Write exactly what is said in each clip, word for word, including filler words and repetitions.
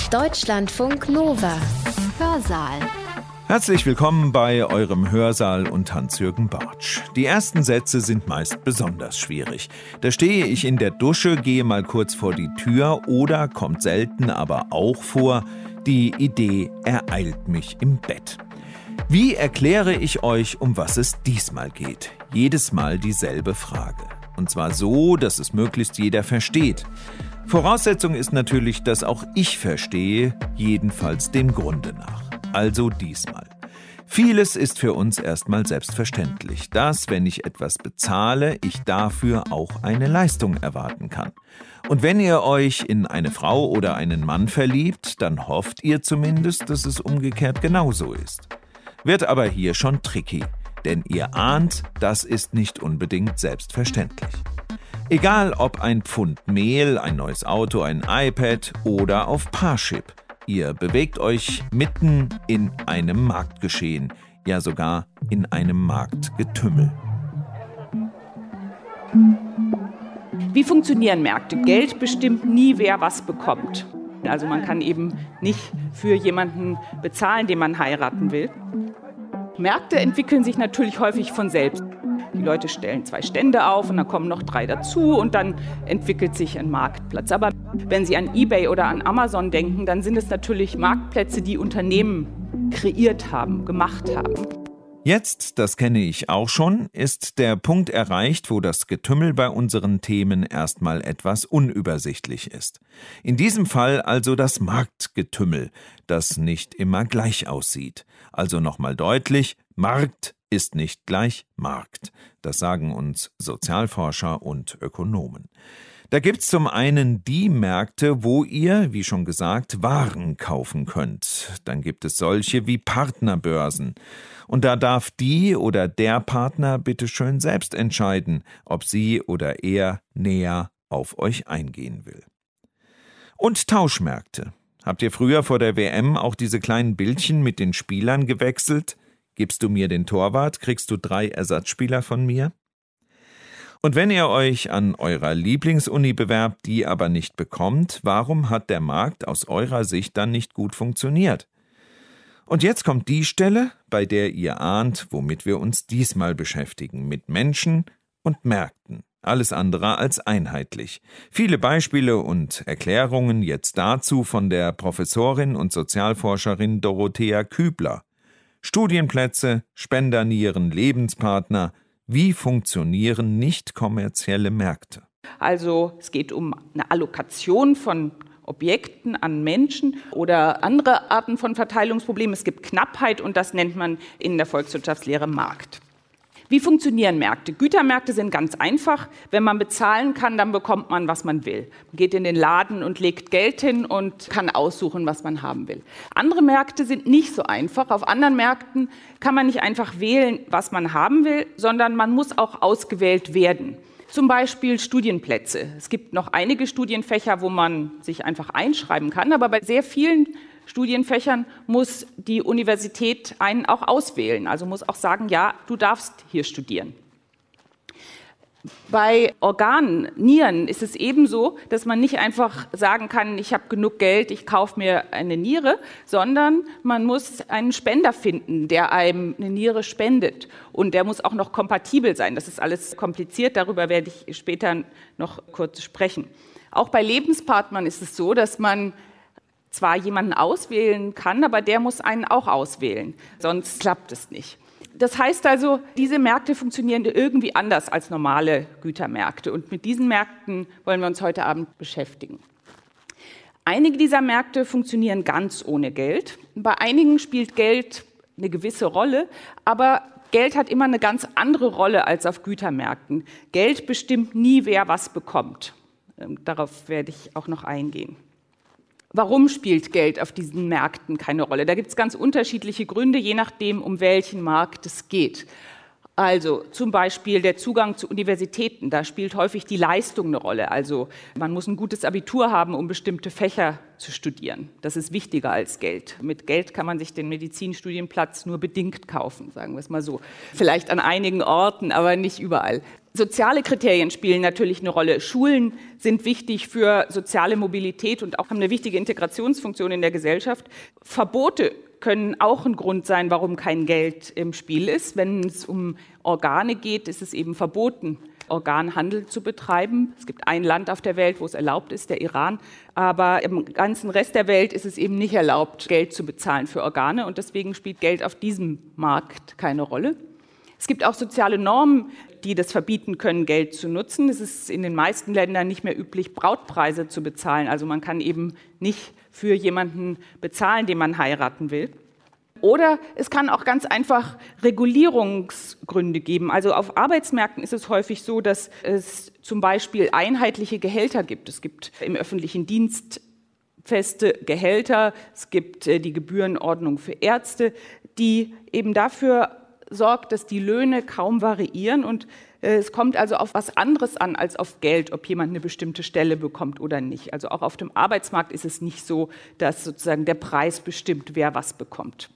Deutschlandfunk Nova. Hörsaal. Herzlich willkommen bei eurem Hörsaal und Hans-Jürgen Bartsch. Die ersten Sätze sind meist besonders schwierig. Da stehe ich in der Dusche, gehe mal kurz vor die Tür oder, kommt selten, aber auch vor, die Idee ereilt mich im Bett. Wie erkläre ich euch, um was es diesmal geht? Jedes Mal dieselbe Frage. Und zwar so, dass es möglichst jeder versteht. Voraussetzung ist natürlich, dass auch ich verstehe, jedenfalls dem Grunde nach. Also diesmal. Vieles ist für uns erstmal selbstverständlich, dass, wenn ich etwas bezahle, ich dafür auch eine Leistung erwarten kann. Und wenn ihr euch in eine Frau oder einen Mann verliebt, dann hofft ihr zumindest, dass es umgekehrt genauso ist. Wird aber hier schon tricky, denn ihr ahnt, das ist nicht unbedingt selbstverständlich. Egal ob ein Pfund Mehl, ein neues Auto, ein iPad oder auf Parship. Ihr bewegt euch mitten in einem Marktgeschehen, ja sogar in einem Marktgetümmel. Wie funktionieren Märkte? Geld bestimmt nie, wer was bekommt. Also man kann eben nicht für jemanden bezahlen, den man heiraten will. Märkte entwickeln sich natürlich häufig von selbst. Die Leute stellen zwei Stände auf und dann kommen noch drei dazu und dann entwickelt sich ein Marktplatz. Aber wenn Sie an eBay oder an Amazon denken, dann sind es natürlich Marktplätze, die Unternehmen kreiert haben, gemacht haben. Jetzt, das kenne ich auch schon, ist der Punkt erreicht, wo das Getümmel bei unseren Themen erstmal etwas unübersichtlich ist. In diesem Fall also das Marktgetümmel, das nicht immer gleich aussieht. Also nochmal deutlich, Markt ist nicht gleich Markt. Das sagen uns Sozialforscher und Ökonomen. Da gibt's zum einen die Märkte, wo ihr, wie schon gesagt, Waren kaufen könnt. Dann gibt es solche wie Partnerbörsen. Und da darf die oder der Partner bitte schön selbst entscheiden, ob sie oder er näher auf euch eingehen will. Und Tauschmärkte. Habt ihr früher vor der W M auch diese kleinen Bildchen mit den Spielern gewechselt? Gibst du mir den Torwart, kriegst du drei Ersatzspieler von mir? Und wenn ihr euch an eurer Lieblingsuni bewerbt, die aber nicht bekommt, warum hat der Markt aus eurer Sicht dann nicht gut funktioniert? Und jetzt kommt die Stelle, bei der ihr ahnt, womit wir uns diesmal beschäftigen, mit Menschen und Märkten. Alles andere als einheitlich. Viele Beispiele und Erklärungen jetzt dazu von der Professorin und Sozialforscherin Dorothea Kübler. Studienplätze, Spendernieren, Lebenspartner. Wie funktionieren nicht kommerzielle Märkte? Also es geht um eine Allokation von Objekten an Menschen oder andere Arten von Verteilungsproblemen. Es gibt Knappheit und das nennt man in der Volkswirtschaftslehre Markt. Wie funktionieren Märkte? Gütermärkte sind ganz einfach. Wenn man bezahlen kann, dann bekommt man, was man will. Man geht in den Laden und legt Geld hin und kann aussuchen, was man haben will. Andere Märkte sind nicht so einfach. Auf anderen Märkten kann man nicht einfach wählen, was man haben will, sondern man muss auch ausgewählt werden. Zum Beispiel Studienplätze. Es gibt noch einige Studienfächer, wo man sich einfach einschreiben kann, aber bei sehr vielen Studienfächern muss die Universität einen auch auswählen, also muss auch sagen, ja, du darfst hier studieren. Bei Organen, Nieren ist es ebenso, dass man nicht einfach sagen kann, ich habe genug Geld, ich kaufe mir eine Niere, sondern man muss einen Spender finden, der einem eine Niere spendet. Und der muss auch noch kompatibel sein. Das ist alles kompliziert, darüber werde ich später noch kurz sprechen. Auch bei Lebenspartnern ist es so, dass man zwar jemanden auswählen kann, aber der muss einen auch auswählen, sonst klappt es nicht. Das heißt also, diese Märkte funktionieren irgendwie anders als normale Gütermärkte und mit diesen Märkten wollen wir uns heute Abend beschäftigen. Einige dieser Märkte funktionieren ganz ohne Geld. Bei einigen spielt Geld eine gewisse Rolle, aber Geld hat immer eine ganz andere Rolle als auf Gütermärkten. Geld bestimmt nie, wer was bekommt. Darauf werde ich auch noch eingehen. Warum spielt Geld auf diesen Märkten keine Rolle? Da gibt es ganz unterschiedliche Gründe, je nachdem, um welchen Markt es geht. Also zum Beispiel der Zugang zu Universitäten, da spielt häufig die Leistung eine Rolle. Also man muss ein gutes Abitur haben, um bestimmte Fächer zu studieren. Das ist wichtiger als Geld. Mit Geld kann man sich den Medizinstudienplatz nur bedingt kaufen, sagen wir es mal so. Vielleicht an einigen Orten, aber nicht überall. Soziale Kriterien spielen natürlich eine Rolle. Schulen sind wichtig für soziale Mobilität und auch haben eine wichtige Integrationsfunktion in der Gesellschaft. Verbote können auch ein Grund sein, warum kein Geld im Spiel ist. Wenn es um Organe geht, ist es eben verboten, Organhandel zu betreiben. Es gibt ein Land auf der Welt, wo es erlaubt ist, der Iran. Aber im ganzen Rest der Welt ist es eben nicht erlaubt, Geld zu bezahlen für Organe. Und deswegen spielt Geld auf diesem Markt keine Rolle. Es gibt auch soziale Normen, die das verbieten können, Geld zu nutzen. Es ist in den meisten Ländern nicht mehr üblich, Brautpreise zu bezahlen. Also man kann eben nicht für jemanden bezahlen, den man heiraten will. Oder es kann auch ganz einfach Regulierungsgründe geben. Also auf Arbeitsmärkten ist es häufig so, dass es zum Beispiel einheitliche Gehälter gibt. Es gibt im öffentlichen Dienst feste Gehälter, es gibt die Gebührenordnung für Ärzte, die eben dafür sorgt, dass die Löhne kaum variieren und äh, es kommt also auf was anderes an als auf Geld, ob jemand eine bestimmte Stelle bekommt oder nicht. Also auch auf dem Arbeitsmarkt ist es nicht so, dass sozusagen der Preis bestimmt, wer was bekommt.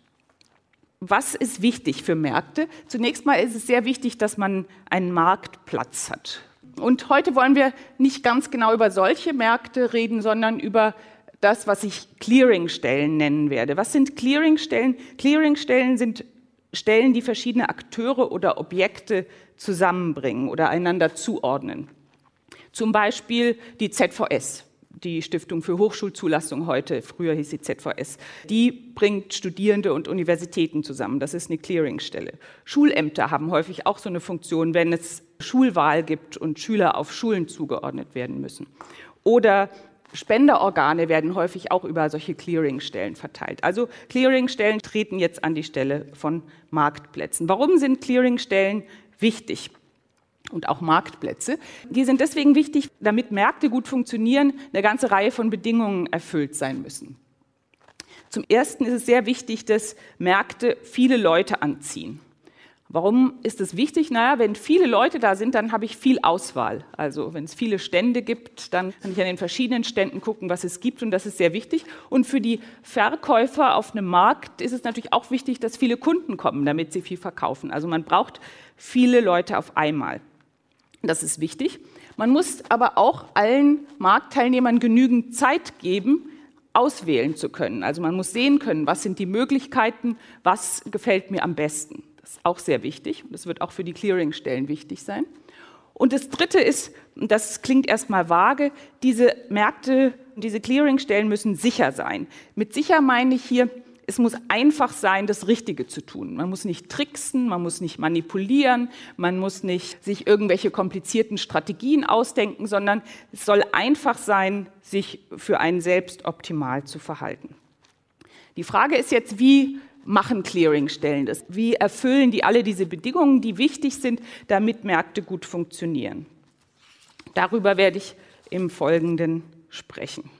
Was ist wichtig für Märkte? Zunächst mal ist es sehr wichtig, dass man einen Marktplatz hat. Und heute wollen wir nicht ganz genau über solche Märkte reden, sondern über das, was ich Clearingstellen nennen werde. Was sind Clearingstellen? Clearingstellen sind Stellen, die verschiedene Akteure oder Objekte zusammenbringen oder einander zuordnen. Zum Beispiel die Z V S, die Stiftung für Hochschulzulassung heute, früher hieß sie Z V S. Die bringt Studierende und Universitäten zusammen. Das ist eine Clearingstelle. Schulämter haben häufig auch so eine Funktion, wenn es Schulwahl gibt und Schüler auf Schulen zugeordnet werden müssen. Oder Spenderorgane werden häufig auch über solche Clearingstellen verteilt. Also Clearingstellen treten jetzt an die Stelle von Marktplätzen. Warum sind Clearingstellen wichtig? Und auch Marktplätze. Die sind deswegen wichtig, damit Märkte gut funktionieren, eine ganze Reihe von Bedingungen erfüllt sein müssen. Zum Ersten ist es sehr wichtig, dass Märkte viele Leute anziehen. Warum ist das wichtig? Naja, wenn viele Leute da sind, dann habe ich viel Auswahl. Also wenn es viele Stände gibt, dann kann ich an den verschiedenen Ständen gucken, was es gibt und das ist sehr wichtig. Und für die Verkäufer auf einem Markt ist es natürlich auch wichtig, dass viele Kunden kommen, damit sie viel verkaufen. Also man braucht viele Leute auf einmal. Das ist wichtig. Man muss aber auch allen Marktteilnehmern genügend Zeit geben, auswählen zu können. Also man muss sehen können, was sind die Möglichkeiten, was gefällt mir am besten. Das ist auch sehr wichtig. Das wird auch für die Clearingstellen wichtig sein. Und das Dritte ist, und das klingt erstmal vage, diese Märkte, diese Clearingstellen müssen sicher sein. Mit sicher meine ich hier, es muss einfach sein, das Richtige zu tun. Man muss nicht tricksen, man muss nicht manipulieren, man muss nicht sich irgendwelche komplizierten Strategien ausdenken, sondern es soll einfach sein, sich für einen selbst optimal zu verhalten. Die Frage ist jetzt, wie machen Clearingstellen das? Wie erfüllen die alle diese Bedingungen, die wichtig sind, damit Märkte gut funktionieren? Darüber werde ich im Folgenden sprechen.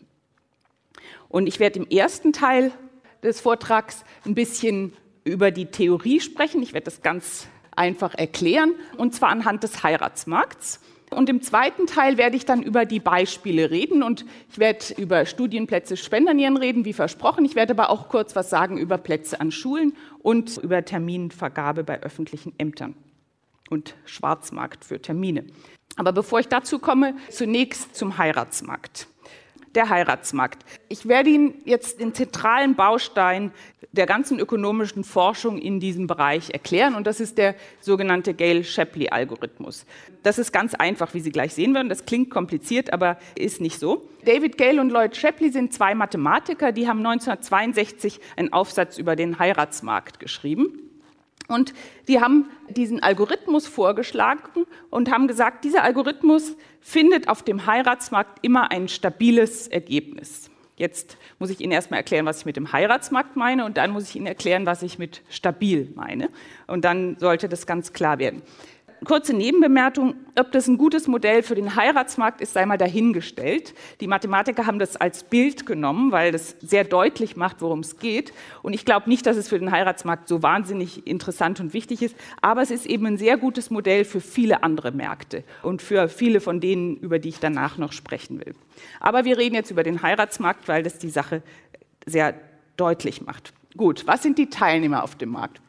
Und ich werde im ersten Teil des Vortrags ein bisschen über die Theorie sprechen. Ich werde das ganz einfach erklären, und zwar anhand des Heiratsmarkts. Und im zweiten Teil werde ich dann über die Beispiele reden und ich werde über Studienplätze Spendernieren reden, wie versprochen. Ich werde aber auch kurz was sagen über Plätze an Schulen und über Terminvergabe bei öffentlichen Ämtern und Schwarzmarkt für Termine. Aber bevor ich dazu komme, zunächst zum Heiratsmarkt. Der Heiratsmarkt. Ich werde Ihnen jetzt den zentralen Baustein der ganzen ökonomischen Forschung in diesem Bereich erklären und das ist der sogenannte Gale-Shapley-Algorithmus. Das ist ganz einfach, wie Sie gleich sehen werden. Das klingt kompliziert, aber ist nicht so. David Gale und Lloyd Shapley sind zwei Mathematiker, die haben neunzehnhundertzweiundsechzig einen Aufsatz über den Heiratsmarkt geschrieben. Und die haben diesen Algorithmus vorgeschlagen und haben gesagt, dieser Algorithmus findet auf dem Heiratsmarkt immer ein stabiles Ergebnis. Jetzt muss ich Ihnen erstmal erklären, was ich mit dem Heiratsmarkt meine und dann muss ich Ihnen erklären, was ich mit stabil meine. Und dann sollte das ganz klar werden. Kurze Nebenbemerkung, ob das ein gutes Modell für den Heiratsmarkt ist, sei mal dahingestellt. Die Mathematiker haben das als Bild genommen, weil das sehr deutlich macht, worum es geht. Und ich glaube nicht, dass es für den Heiratsmarkt so wahnsinnig interessant und wichtig ist, aber es ist eben ein sehr gutes Modell für viele andere Märkte und für viele von denen, über die ich danach noch sprechen will. Aber wir reden jetzt über den Heiratsmarkt, weil das die Sache sehr deutlich macht. Gut, was sind die Teilnehmer auf dem Markt?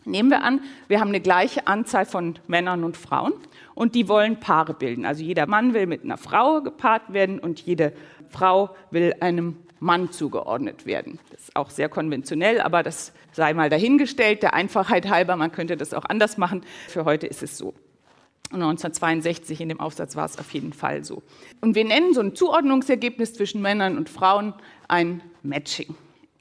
Nehmen wir an, wir haben eine gleiche Anzahl von Männern und Frauen und die wollen Paare bilden. Also jeder Mann will mit einer Frau gepaart werden und jede Frau will einem Mann zugeordnet werden. Das ist auch sehr konventionell, aber das sei mal dahingestellt, der Einfachheit halber, man könnte das auch anders machen. Für heute ist es so. neunzehnhundertzweiundsechzig in dem Aufsatz war es auf jeden Fall so. Und wir nennen so ein Zuordnungsergebnis zwischen Männern und Frauen ein Matching.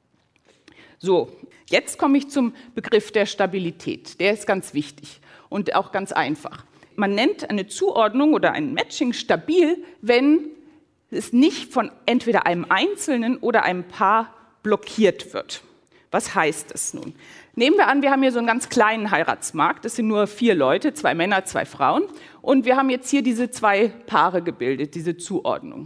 So, jetzt komme ich zum Begriff der Stabilität. Der ist ganz wichtig und auch ganz einfach. Man nennt eine Zuordnung oder ein Matching stabil, wenn es nicht von entweder einem Einzelnen oder einem Paar blockiert wird. Was heißt das nun? Nehmen wir an, wir haben hier so einen ganz kleinen Heiratsmarkt. Das sind nur vier Leute, zwei Männer, zwei Frauen. Und wir haben jetzt hier diese zwei Paare gebildet, diese Zuordnung.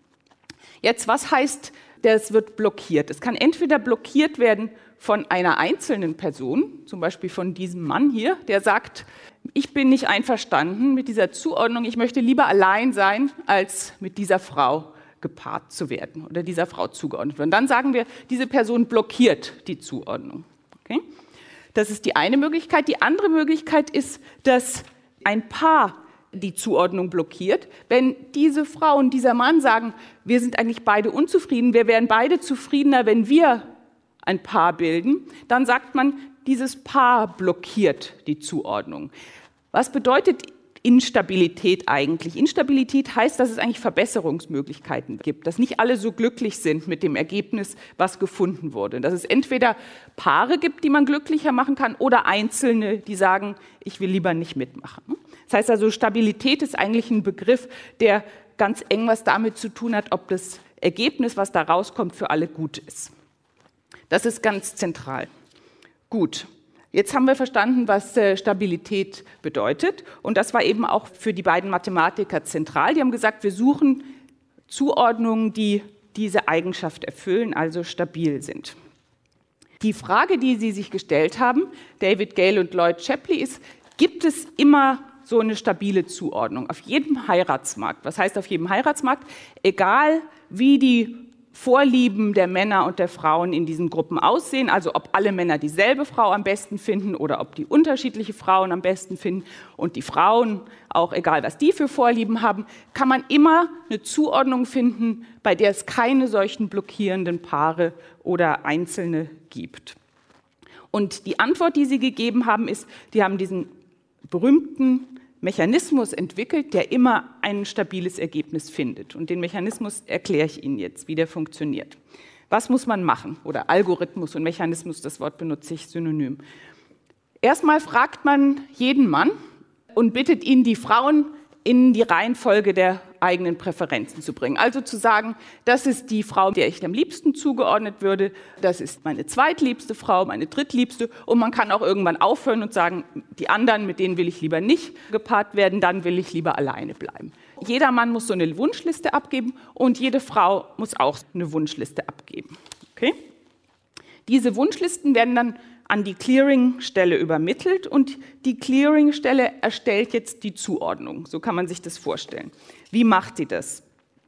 Jetzt, was heißt, das wird blockiert? Es kann entweder blockiert werden von einer einzelnen Person, zum Beispiel von diesem Mann hier, der sagt, ich bin nicht einverstanden mit dieser Zuordnung, ich möchte lieber allein sein, als mit dieser Frau gepaart zu werden oder dieser Frau zugeordnet werden. Dann sagen wir, diese Person blockiert die Zuordnung. Okay? Das ist die eine Möglichkeit. Die andere Möglichkeit ist, dass ein Paar die Zuordnung blockiert. Wenn diese Frau und dieser Mann sagen, wir sind eigentlich beide unzufrieden, wir wären beide zufriedener, wenn wir ein Paar bilden, dann sagt man, dieses Paar blockiert die Zuordnung. Was bedeutet Instabilität eigentlich? Instabilität heißt, dass es eigentlich Verbesserungsmöglichkeiten gibt, dass nicht alle so glücklich sind mit dem Ergebnis, was gefunden wurde. Dass es entweder Paare gibt, die man glücklicher machen kann, oder Einzelne, die sagen, ich will lieber nicht mitmachen. Das heißt also, Stabilität ist eigentlich ein Begriff, der ganz eng was damit zu tun hat, ob das Ergebnis, was da rauskommt, für alle gut ist. Das ist ganz zentral. Gut. Jetzt haben wir verstanden, was Stabilität bedeutet. Und das war eben auch für die beiden Mathematiker zentral. Die haben gesagt, wir suchen Zuordnungen, die diese Eigenschaft erfüllen, also stabil sind. Die Frage, die sie sich gestellt haben, David Gale und Lloyd Shapley, ist, gibt es immer so eine stabile Zuordnung auf jedem Heiratsmarkt? Was heißt auf jedem Heiratsmarkt? Egal, wie die Vorlieben der Männer und der Frauen in diesen Gruppen aussehen, also ob alle Männer dieselbe Frau am besten finden oder ob die unterschiedliche Frauen am besten finden und die Frauen, auch egal was die für Vorlieben haben, kann man immer eine Zuordnung finden, bei der es keine solchen blockierenden Paare oder Einzelne gibt. Und die Antwort, die sie gegeben haben, ist, die haben diesen berühmten Mechanismus entwickelt, der immer ein stabiles Ergebnis findet. Und den Mechanismus erkläre ich Ihnen jetzt, wie der funktioniert. Was muss man machen? Oder Algorithmus und Mechanismus, das Wort benutze ich synonym. Erstmal fragt man jeden Mann und bittet ihn, die Frauen in die Reihenfolge der eigenen Präferenzen zu bringen. Also zu sagen, das ist die Frau, der ich am liebsten zugeordnet würde, das ist meine zweitliebste Frau, meine drittliebste. Und man kann auch irgendwann aufhören und sagen, die anderen, mit denen will ich lieber nicht gepaart werden, dann will ich lieber alleine bleiben. Jeder Mann muss so eine Wunschliste abgeben und jede Frau muss auch eine Wunschliste abgeben. Okay? Diese Wunschlisten werden dann an die Clearingstelle übermittelt und die Clearingstelle erstellt jetzt die Zuordnung. So kann man sich das vorstellen. Wie macht sie das?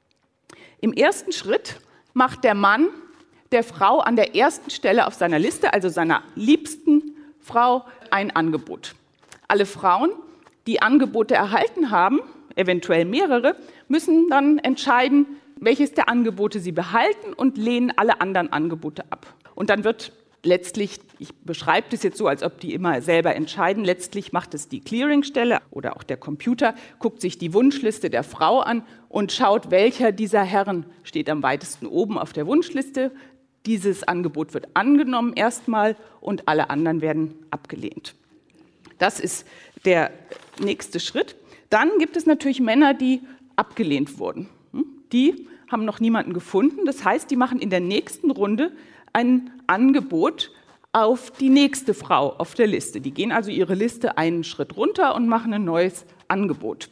Im ersten Schritt macht der Mann der Frau an der ersten Stelle auf seiner Liste, also seiner liebsten Frau, ein Angebot. Alle Frauen, die Angebote erhalten haben, eventuell mehrere, müssen dann entscheiden, welches der Angebote sie behalten und lehnen alle anderen Angebote ab. Und dann wird letztlich, ich beschreibe das jetzt so, als ob die immer selber entscheiden, letztlich macht es die Clearingstelle oder auch der Computer, guckt sich die Wunschliste der Frau an und schaut, welcher dieser Herren steht am weitesten oben auf der Wunschliste. Dieses Angebot wird angenommen erstmal und alle anderen werden abgelehnt. Das ist der nächste Schritt. Dann gibt es natürlich Männer, die abgelehnt wurden. Die haben noch niemanden gefunden. Das heißt, die machen in der nächsten Runde ein Angebot auf die nächste Frau auf der Liste. Die gehen also ihre Liste einen Schritt runter und machen ein neues Angebot.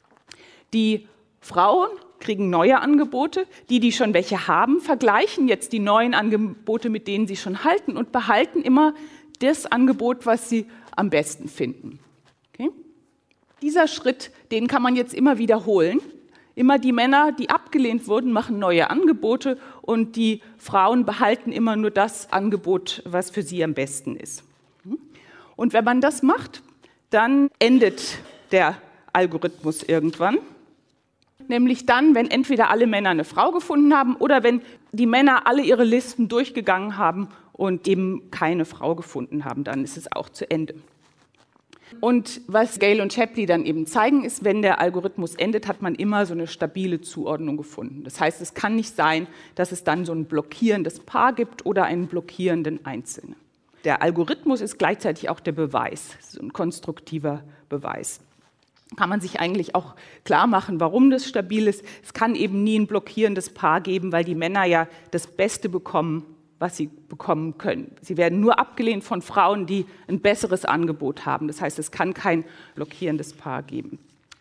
Die Frauen kriegen neue Angebote. Die, die schon welche haben, vergleichen jetzt die neuen Angebote mit denen sie schon halten und behalten immer das Angebot, was sie am besten finden. Okay? Dieser Schritt, den kann man jetzt immer wiederholen. Immer die Männer, die abgelehnt wurden, machen neue Angebote und die Frauen behalten immer nur das Angebot, was für sie am besten ist. Und wenn man das macht, dann endet der Algorithmus irgendwann. Nämlich dann, wenn entweder alle Männer eine Frau gefunden haben oder wenn die Männer alle ihre Listen durchgegangen haben und eben keine Frau gefunden haben, dann ist es auch zu Ende. Und was Gale und Shapley dann eben zeigen, ist, wenn der Algorithmus endet, hat man immer so eine stabile Zuordnung gefunden. Das heißt, es kann nicht sein, dass es dann so ein blockierendes Paar gibt oder einen blockierenden Einzelnen. Der Algorithmus ist gleichzeitig auch der Beweis, so ein konstruktiver Beweis. Kann man sich eigentlich auch klar machen, warum das stabil ist. Es kann eben nie ein blockierendes Paar geben, weil die Männer ja das Beste bekommen, was sie bekommen können. Sie werden nur abgelehnt von Frauen, die ein besseres Angebot haben. Das heißt, es kann kein blockierendes Paar geben.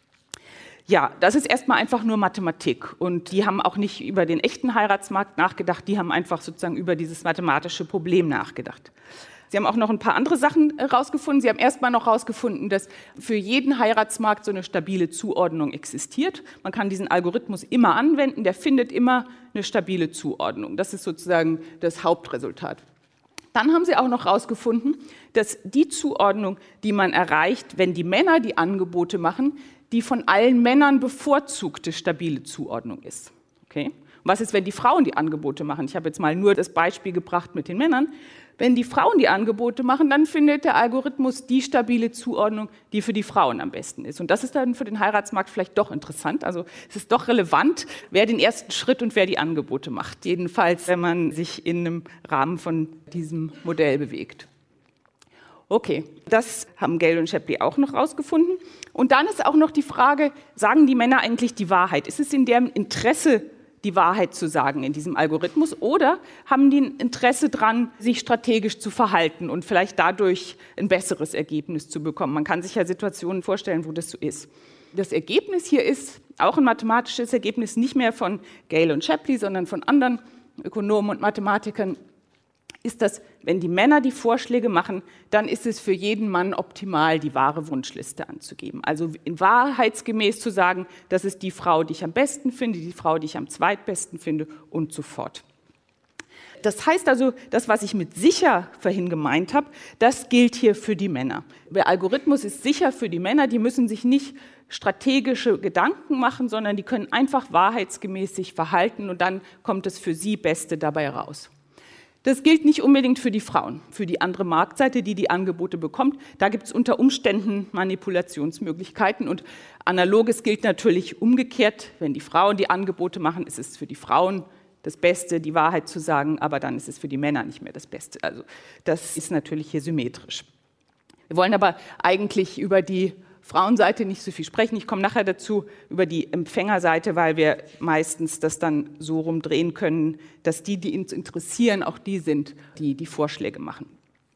Ja, das ist erstmal einfach nur Mathematik. Und die haben auch nicht über den echten Heiratsmarkt nachgedacht, die haben einfach sozusagen über dieses mathematische Problem nachgedacht. Sie haben auch noch ein paar andere Sachen herausgefunden. Sie haben erstmal noch herausgefunden, dass für jeden Heiratsmarkt so eine stabile Zuordnung existiert. Man kann diesen Algorithmus immer anwenden, der findet immer eine stabile Zuordnung. Das ist sozusagen das Hauptresultat. Dann haben Sie auch noch herausgefunden, dass die Zuordnung, die man erreicht, wenn die Männer die Angebote machen, die von allen Männern bevorzugte stabile Zuordnung ist. Okay? Was ist, wenn die Frauen die Angebote machen? Ich habe jetzt mal nur das Beispiel gebracht mit den Männern. Wenn die Frauen die Angebote machen, dann findet der Algorithmus die stabile Zuordnung, die für die Frauen am besten ist. Und das ist dann für den Heiratsmarkt vielleicht doch interessant. Also es ist doch relevant, wer den ersten Schritt und wer die Angebote macht. Jedenfalls, wenn man sich in einem Rahmen von diesem Modell bewegt. Okay, das haben Gale und Shapley auch noch rausgefunden. Und dann ist auch noch die Frage, sagen die Männer eigentlich die Wahrheit? Ist es in deren Interesse, die Wahrheit zu sagen in diesem Algorithmus, oder haben die ein Interesse daran, sich strategisch zu verhalten und vielleicht dadurch ein besseres Ergebnis zu bekommen? Man kann sich ja Situationen vorstellen, wo das so ist. Das Ergebnis hier ist auch ein mathematisches Ergebnis, nicht mehr von Gale und Shapley, sondern von anderen Ökonomen und Mathematikern, ist das, wenn die Männer die Vorschläge machen, dann ist es für jeden Mann optimal, die wahre Wunschliste anzugeben. Also in wahrheitsgemäß zu sagen, das ist die Frau, die ich am besten finde, die Frau, die ich am zweitbesten finde und so fort. Das heißt also, das, was ich mit sicher vorhin gemeint habe, das gilt hier für die Männer. Der Algorithmus ist sicher für die Männer, die müssen sich nicht strategische Gedanken machen, sondern die können einfach wahrheitsgemäß sich verhalten und dann kommt das für sie Beste dabei raus. Das gilt nicht unbedingt für die Frauen, für die andere Marktseite, die die Angebote bekommt. Da gibt es unter Umständen Manipulationsmöglichkeiten und Analoges gilt natürlich umgekehrt. Wenn die Frauen die Angebote machen, ist es für die Frauen das Beste, die Wahrheit zu sagen, aber dann ist es für die Männer nicht mehr das Beste. Also das ist natürlich hier symmetrisch. Wir wollen aber eigentlich über die Frauenseite nicht so viel sprechen. Ich komme nachher dazu über die Empfängerseite, weil wir meistens das dann so rumdrehen können, dass die, die uns interessieren, auch die sind, die die Vorschläge machen.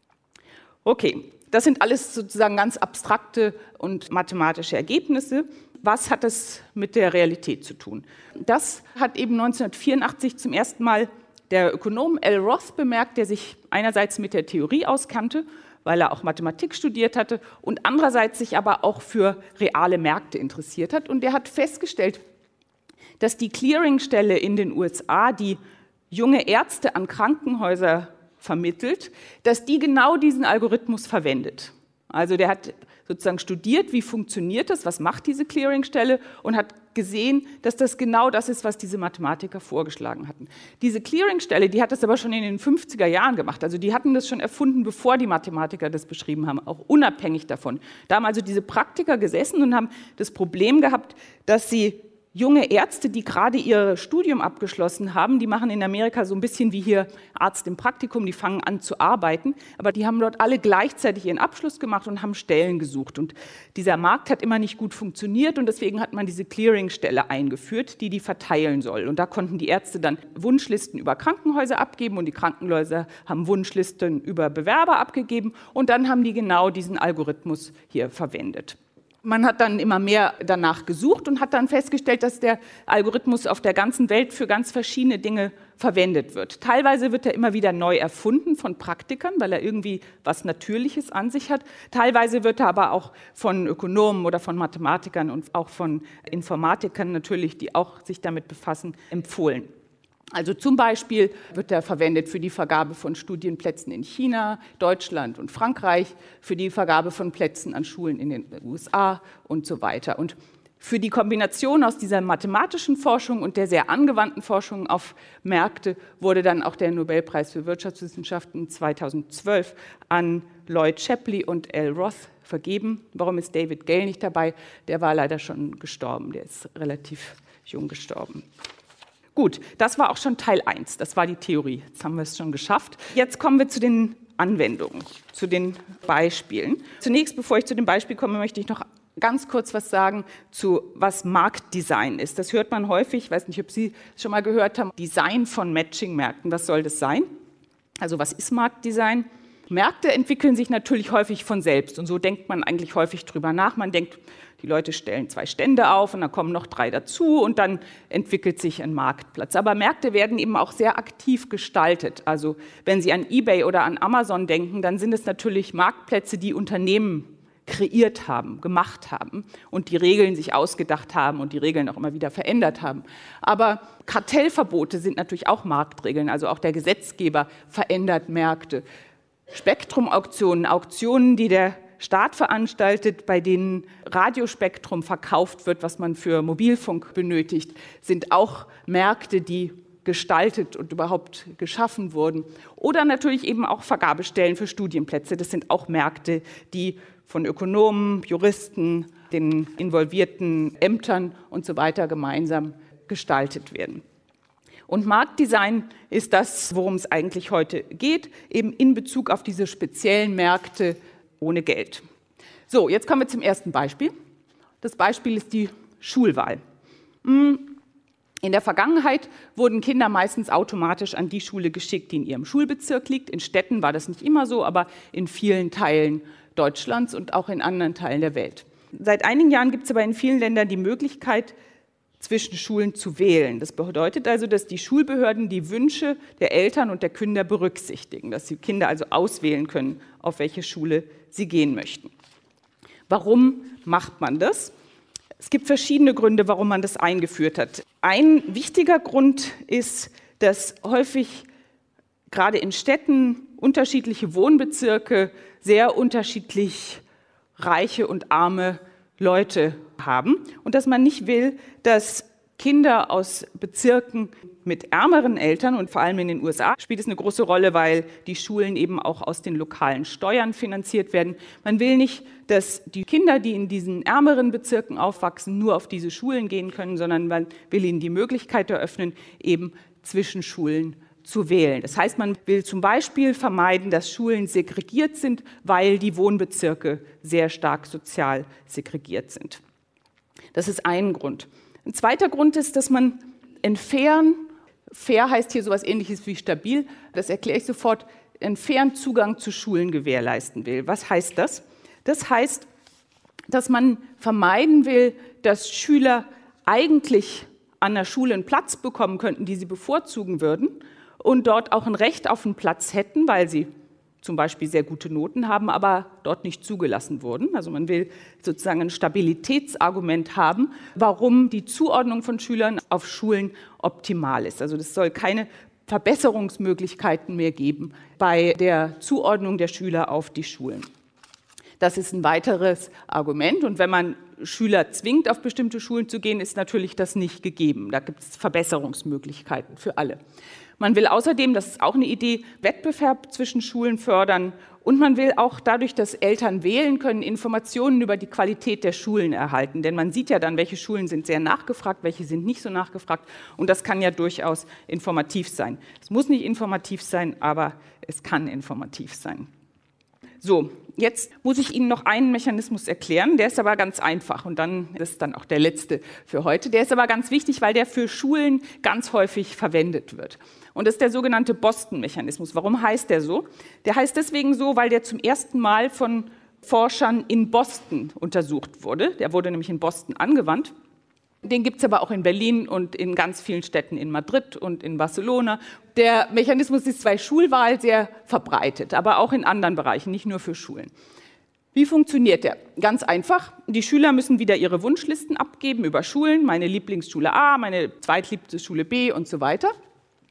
Okay, das sind alles sozusagen ganz abstrakte und mathematische Ergebnisse. Was hat das mit der Realität zu tun? Das hat eben neunzehnhundertvierundachtzig zum ersten Mal der Ökonom L. Roth bemerkt, der sich einerseits mit der Theorie auskannte, weil er auch Mathematik studiert hatte und andererseits sich aber auch für reale Märkte interessiert hat. Und er hat festgestellt, dass die Clearingstelle in den U S A, die junge Ärzte an Krankenhäuser vermittelt, dass die genau diesen Algorithmus verwendet. Also der hat sozusagen studiert, wie funktioniert das, was macht diese Clearingstelle und hat gesehen, dass das genau das ist, was diese Mathematiker vorgeschlagen hatten. Diese Clearingstelle, die hat das aber schon in den fünfziger Jahren gemacht. Also die hatten das schon erfunden, bevor die Mathematiker das beschrieben haben, auch unabhängig davon. Da haben also diese Praktiker gesessen und haben das Problem gehabt, dass sie junge Ärzte, die gerade ihr Studium abgeschlossen haben, die machen in Amerika so ein bisschen wie hier Arzt im Praktikum, die fangen an zu arbeiten, aber die haben dort alle gleichzeitig ihren Abschluss gemacht und haben Stellen gesucht. Und dieser Markt hat immer nicht gut funktioniert und deswegen hat man diese Clearingstelle eingeführt, die die verteilen soll. Und da konnten die Ärzte dann Wunschlisten über Krankenhäuser abgeben und die Krankenhäuser haben Wunschlisten über Bewerber abgegeben und dann haben die genau diesen Algorithmus hier verwendet. Man hat dann immer mehr danach gesucht und hat dann festgestellt, dass der Algorithmus auf der ganzen Welt für ganz verschiedene Dinge verwendet wird. Teilweise wird er immer wieder neu erfunden von Praktikern, weil er irgendwie was Natürliches an sich hat. Teilweise wird er aber auch von Ökonomen oder von Mathematikern und auch von Informatikern natürlich, die auch sich damit befassen, empfohlen. Also zum Beispiel wird er verwendet für die Vergabe von Studienplätzen in China, Deutschland und Frankreich, für die Vergabe von Plätzen an Schulen in den U S A und so weiter. Und für die Kombination aus dieser mathematischen Forschung und der sehr angewandten Forschung auf Märkte wurde dann auch der Nobelpreis für Wirtschaftswissenschaften zweitausendzwölf an Lloyd Shapley und L. Roth vergeben. Warum ist David Gale nicht dabei? Der war leider schon gestorben, der ist relativ jung gestorben. Gut, das war auch schon Teil eins, das war die Theorie. Jetzt haben wir es schon geschafft. Jetzt kommen wir zu den Anwendungen, zu den Beispielen. Zunächst, bevor ich zu dem Beispiel komme, möchte ich noch ganz kurz was sagen zu, was Marktdesign ist. Das hört man häufig, ich weiß nicht, ob Sie es schon mal gehört haben, Design von Matching-Märkten. Was soll das sein? Also was ist Marktdesign? Märkte entwickeln sich natürlich häufig von selbst und so denkt man eigentlich häufig drüber nach. Man denkt, die Leute stellen zwei Stände auf und dann kommen noch drei dazu und dann entwickelt sich ein Marktplatz. Aber Märkte werden eben auch sehr aktiv gestaltet. Also wenn Sie an eBay oder an Amazon denken, dann sind es natürlich Marktplätze, die Unternehmen kreiert haben, gemacht haben und die Regeln sich ausgedacht haben und die Regeln auch immer wieder verändert haben. Aber Kartellverbote sind natürlich auch Marktregeln, also auch der Gesetzgeber verändert Märkte. Spektrumauktionen, Auktionen, die der Staat veranstaltet, bei denen Radiospektrum verkauft wird, was man für Mobilfunk benötigt, sind auch Märkte, die gestaltet und überhaupt geschaffen wurden. Oder natürlich eben auch Vergabestellen für Studienplätze. Das sind auch Märkte, die von Ökonomen, Juristen, den involvierten Ämtern und so weiter gemeinsam gestaltet werden. Und Marktdesign ist das, worum es eigentlich heute geht, eben in Bezug auf diese speziellen Märkte ohne Geld. So, jetzt kommen wir zum ersten Beispiel. Das Beispiel ist die Schulwahl. In der Vergangenheit wurden Kinder meistens automatisch an die Schule geschickt, die in ihrem Schulbezirk liegt. In Städten war das nicht immer so, aber in vielen Teilen Deutschlands und auch in anderen Teilen der Welt. Seit einigen Jahren gibt es aber in vielen Ländern die Möglichkeit, zwischen Schulen zu wählen. Das bedeutet also, dass die Schulbehörden die Wünsche der Eltern und der Kinder berücksichtigen, dass die Kinder also auswählen können, auf welche Schule sie gehen möchten. Warum macht man das? Es gibt verschiedene Gründe, warum man das eingeführt hat. Ein wichtiger Grund ist, dass häufig gerade in Städten unterschiedliche Wohnbezirke sehr unterschiedlich reiche und arme Leute haben und dass man nicht will, dass Kinder aus Bezirken mit ärmeren Eltern und vor allem in den U S A spielt es eine große Rolle, weil die Schulen eben auch aus den lokalen Steuern finanziert werden. Man will nicht, dass die Kinder, die in diesen ärmeren Bezirken aufwachsen, nur auf diese Schulen gehen können, sondern man will ihnen die Möglichkeit eröffnen, eben zwischen Schulen zu wählen. Das heißt, man will zum Beispiel vermeiden, dass Schulen segregiert sind, weil die Wohnbezirke sehr stark sozial segregiert sind. Das ist ein Grund. Ein zweiter Grund ist, dass man entfernen, fair heißt hier sowas Ähnliches wie stabil, das erkläre ich sofort, einen fairen Zugang zu Schulen gewährleisten will. Was heißt das? Das heißt, dass man vermeiden will, dass Schüler eigentlich an der Schule einen Platz bekommen könnten, die sie bevorzugen würden und dort auch ein Recht auf einen Platz hätten, weil sie zum Beispiel sehr gute Noten haben, aber dort nicht zugelassen wurden. Also man will sozusagen ein Stabilitätsargument haben, warum die Zuordnung von Schülern auf Schulen optimal ist. Also es soll keine Verbesserungsmöglichkeiten mehr geben bei der Zuordnung der Schüler auf die Schulen. Das ist ein weiteres Argument. Und wenn man Schüler zwingt, auf bestimmte Schulen zu gehen, ist natürlich das nicht gegeben. Da gibt es Verbesserungsmöglichkeiten für alle. Man will außerdem, das ist auch eine Idee, Wettbewerb zwischen Schulen fördern. Und man will auch dadurch, dass Eltern wählen können, Informationen über die Qualität der Schulen erhalten. Denn man sieht ja dann, welche Schulen sind sehr nachgefragt, welche sind nicht so nachgefragt. Und das kann ja durchaus informativ sein. Es muss nicht informativ sein, aber es kann informativ sein. So, jetzt muss ich Ihnen noch einen Mechanismus erklären, der ist aber ganz einfach und dann ist dann auch der letzte für heute. Der ist aber ganz wichtig, weil der für Schulen ganz häufig verwendet wird. Und das ist der sogenannte Boston-Mechanismus. Warum heißt der so? Der heißt deswegen so, weil der zum ersten Mal von Forschern in Boston untersucht wurde. Der wurde nämlich in Boston angewandt. Den gibt es aber auch in Berlin und in ganz vielen Städten in Madrid und in Barcelona. Der Mechanismus ist bei Schulwahl sehr verbreitet, aber auch in anderen Bereichen, nicht nur für Schulen. Wie funktioniert der? Ganz einfach. Die Schüler müssen wieder ihre Wunschlisten abgeben über Schulen, meine Lieblingsschule A, meine zweitliebste Schule B und so weiter.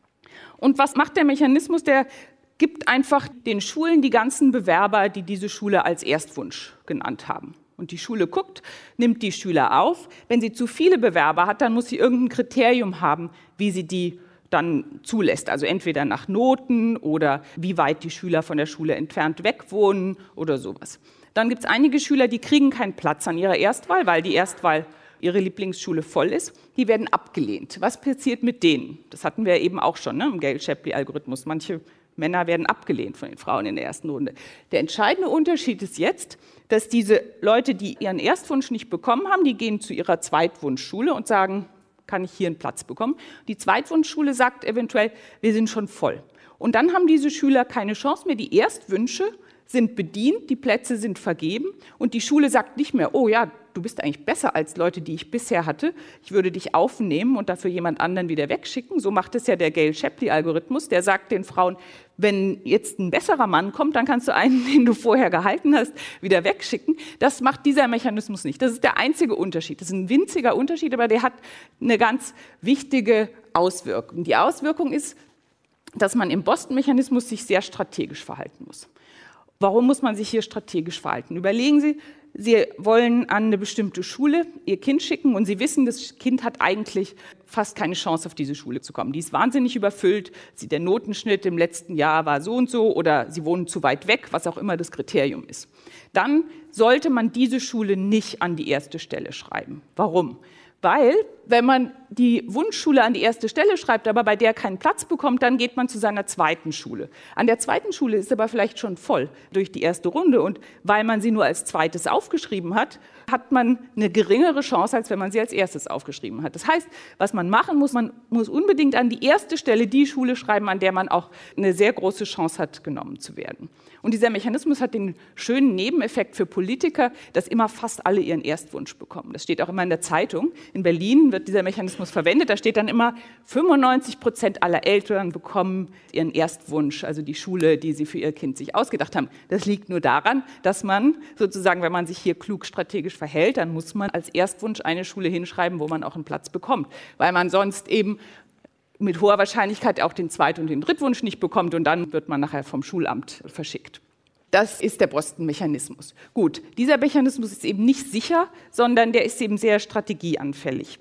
Und was macht der Mechanismus? Der gibt einfach den Schulen die ganzen Bewerber, die diese Schule als Erstwunsch genannt haben. Und die Schule guckt, nimmt die Schüler auf. Wenn sie zu viele Bewerber hat, dann muss sie irgendein Kriterium haben, wie sie die dann zulässt. Also entweder nach Noten oder wie weit die Schüler von der Schule entfernt weg wohnen oder sowas. Dann gibt es einige Schüler, die kriegen keinen Platz an ihrer Erstwahl, weil die Erstwahl ihre Lieblingsschule voll ist. Die werden abgelehnt. Was passiert mit denen? Das hatten wir eben auch schon, ne, im Gale-Shapley-Algorithmus. Manche Männer werden abgelehnt von den Frauen in der ersten Runde. Der entscheidende Unterschied ist jetzt, dass diese Leute, die ihren Erstwunsch nicht bekommen haben, die gehen zu ihrer Zweitwunschschule und sagen, kann ich hier einen Platz bekommen? Die Zweitwunschschule sagt eventuell, wir sind schon voll. Und dann haben diese Schüler keine Chance mehr. Die Erstwünsche sind bedient, die Plätze sind vergeben und die Schule sagt nicht mehr, oh ja, du bist eigentlich besser als Leute, die ich bisher hatte, ich würde dich aufnehmen und dafür jemand anderen wieder wegschicken. So macht es ja der Gale-Shapley-Algorithmus, der sagt den Frauen, wenn jetzt ein besserer Mann kommt, dann kannst du einen, den du vorher gehalten hast, wieder wegschicken. Das macht dieser Mechanismus nicht. Das ist der einzige Unterschied. Das ist ein winziger Unterschied, aber der hat eine ganz wichtige Auswirkung. Die Auswirkung ist, dass man im Boston-Mechanismus sich sehr strategisch verhalten muss. Warum muss man sich hier strategisch verhalten? Überlegen Sie, Sie wollen an eine bestimmte Schule Ihr Kind schicken und Sie wissen, das Kind hat eigentlich fast keine Chance, auf diese Schule zu kommen. Die ist wahnsinnig überfüllt, der Notenschnitt im letzten Jahr war so und so oder Sie wohnen zu weit weg, was auch immer das Kriterium ist. Dann sollte man diese Schule nicht an die erste Stelle schreiben. Warum? Weil, wenn man die Wunschschule an die erste Stelle schreibt, aber bei der keinen Platz bekommt, dann geht man zu seiner zweiten Schule. An der zweiten Schule ist aber vielleicht schon voll durch die erste Runde und weil man sie nur als zweites aufgeschrieben hat, hat man eine geringere Chance, als wenn man sie als erstes aufgeschrieben hat. Das heißt, was man machen muss, man muss unbedingt an die erste Stelle die Schule schreiben, an der man auch eine sehr große Chance hat, genommen zu werden. Und dieser Mechanismus hat den schönen Nebeneffekt für Politiker, dass immer fast alle ihren Erstwunsch bekommen. Das steht auch immer in der Zeitung. In Berlin wird dieser Mechanismus verwendet. Da steht dann immer, fünfundneunzig Prozent aller Eltern bekommen ihren Erstwunsch, also die Schule, die sie für ihr Kind sich ausgedacht haben. Das liegt nur daran, dass man sozusagen, wenn man sich hier klug strategisch verhält, dann muss man als Erstwunsch eine Schule hinschreiben, wo man auch einen Platz bekommt. Weil man sonst eben mit hoher Wahrscheinlichkeit auch den Zweit- und den Drittwunsch nicht bekommt und dann wird man nachher vom Schulamt verschickt. Das ist der Boston-Mechanismus. Gut, dieser Mechanismus ist eben nicht sicher, sondern der ist eben sehr strategieanfällig.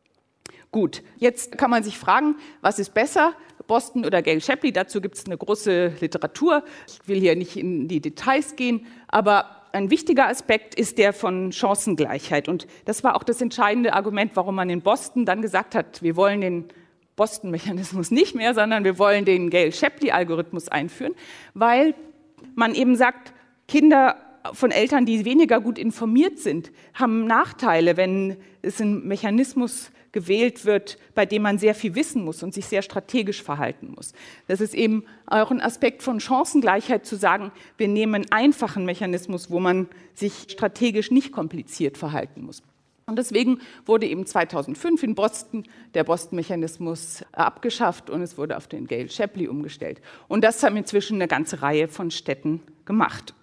Gut, jetzt kann man sich fragen, was ist besser, Boston oder Gale-Shapley? Dazu gibt es eine große Literatur. Ich will hier nicht in die Details gehen, aber ein wichtiger Aspekt ist der von Chancengleichheit. Und das war auch das entscheidende Argument, warum man in Boston dann gesagt hat, wir wollen den Boston-Mechanismus nicht mehr, sondern wir wollen den Gale-Shapley-Algorithmus einführen, weil man eben sagt, Kinder von Eltern, die weniger gut informiert sind, haben Nachteile, wenn es ein Mechanismus gewählt wird, bei dem man sehr viel wissen muss und sich sehr strategisch verhalten muss. Das ist eben auch ein Aspekt von Chancengleichheit zu sagen, wir nehmen einen einfachen Mechanismus, wo man sich strategisch nicht kompliziert verhalten muss. Und deswegen wurde eben zweitausendfünf in Boston der Boston-Mechanismus abgeschafft und es wurde auf den Gale-Shapley umgestellt. Und das haben inzwischen eine ganze Reihe von Städten gemacht.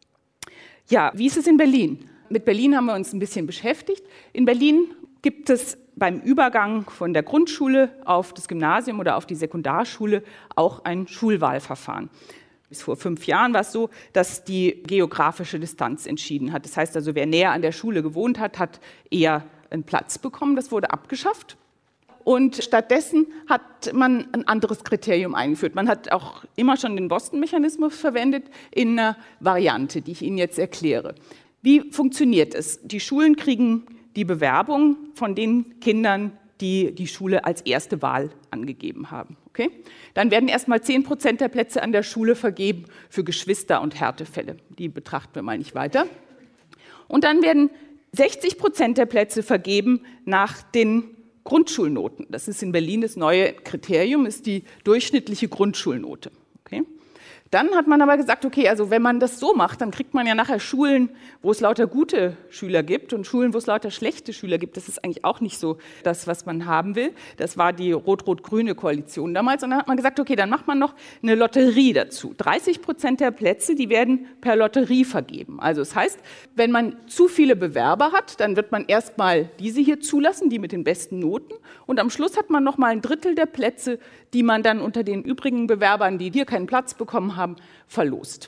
Ja, wie ist es in Berlin? Mit Berlin haben wir uns ein bisschen beschäftigt. In Berlin gibt es beim Übergang von der Grundschule auf das Gymnasium oder auf die Sekundarschule auch ein Schulwahlverfahren. Bis vor fünf Jahren war es so, dass die geografische Distanz entschieden hat. Das heißt also, wer näher an der Schule gewohnt hat, hat eher einen Platz bekommen. Das wurde abgeschafft. Und stattdessen hat man ein anderes Kriterium eingeführt. Man hat auch immer schon den Boston-Mechanismus verwendet in einer Variante, die ich Ihnen jetzt erkläre. Wie funktioniert es? Die Schulen kriegen die Bewerbung von den Kindern, die die Schule als erste Wahl angegeben haben. Okay? Dann werden erstmal zehn Prozent der Plätze an der Schule vergeben für Geschwister- und Härtefälle. Die betrachten wir mal nicht weiter. Und dann werden sechzig Prozent der Plätze vergeben nach den Grundschulnoten. Das ist in Berlin das neue Kriterium, ist die durchschnittliche Grundschulnote. Okay? Dann hat man aber gesagt, okay, also wenn man das so macht, dann kriegt man ja nachher Schulen, wo es lauter gute Schüler gibt und Schulen, wo es lauter schlechte Schüler gibt. Das ist eigentlich auch nicht so das, was man haben will. Das war die rot-rot-grüne Koalition damals. Und dann hat man gesagt, okay, dann macht man noch eine Lotterie dazu. dreißig Prozent der Plätze, die werden per Lotterie vergeben. Also das heißt, wenn man zu viele Bewerber hat, dann wird man erstmal diese hier zulassen, die mit den besten Noten. Und am Schluss hat man noch mal ein Drittel der Plätze, die man dann unter den übrigen Bewerbern, die hier keinen Platz bekommen haben, verlost.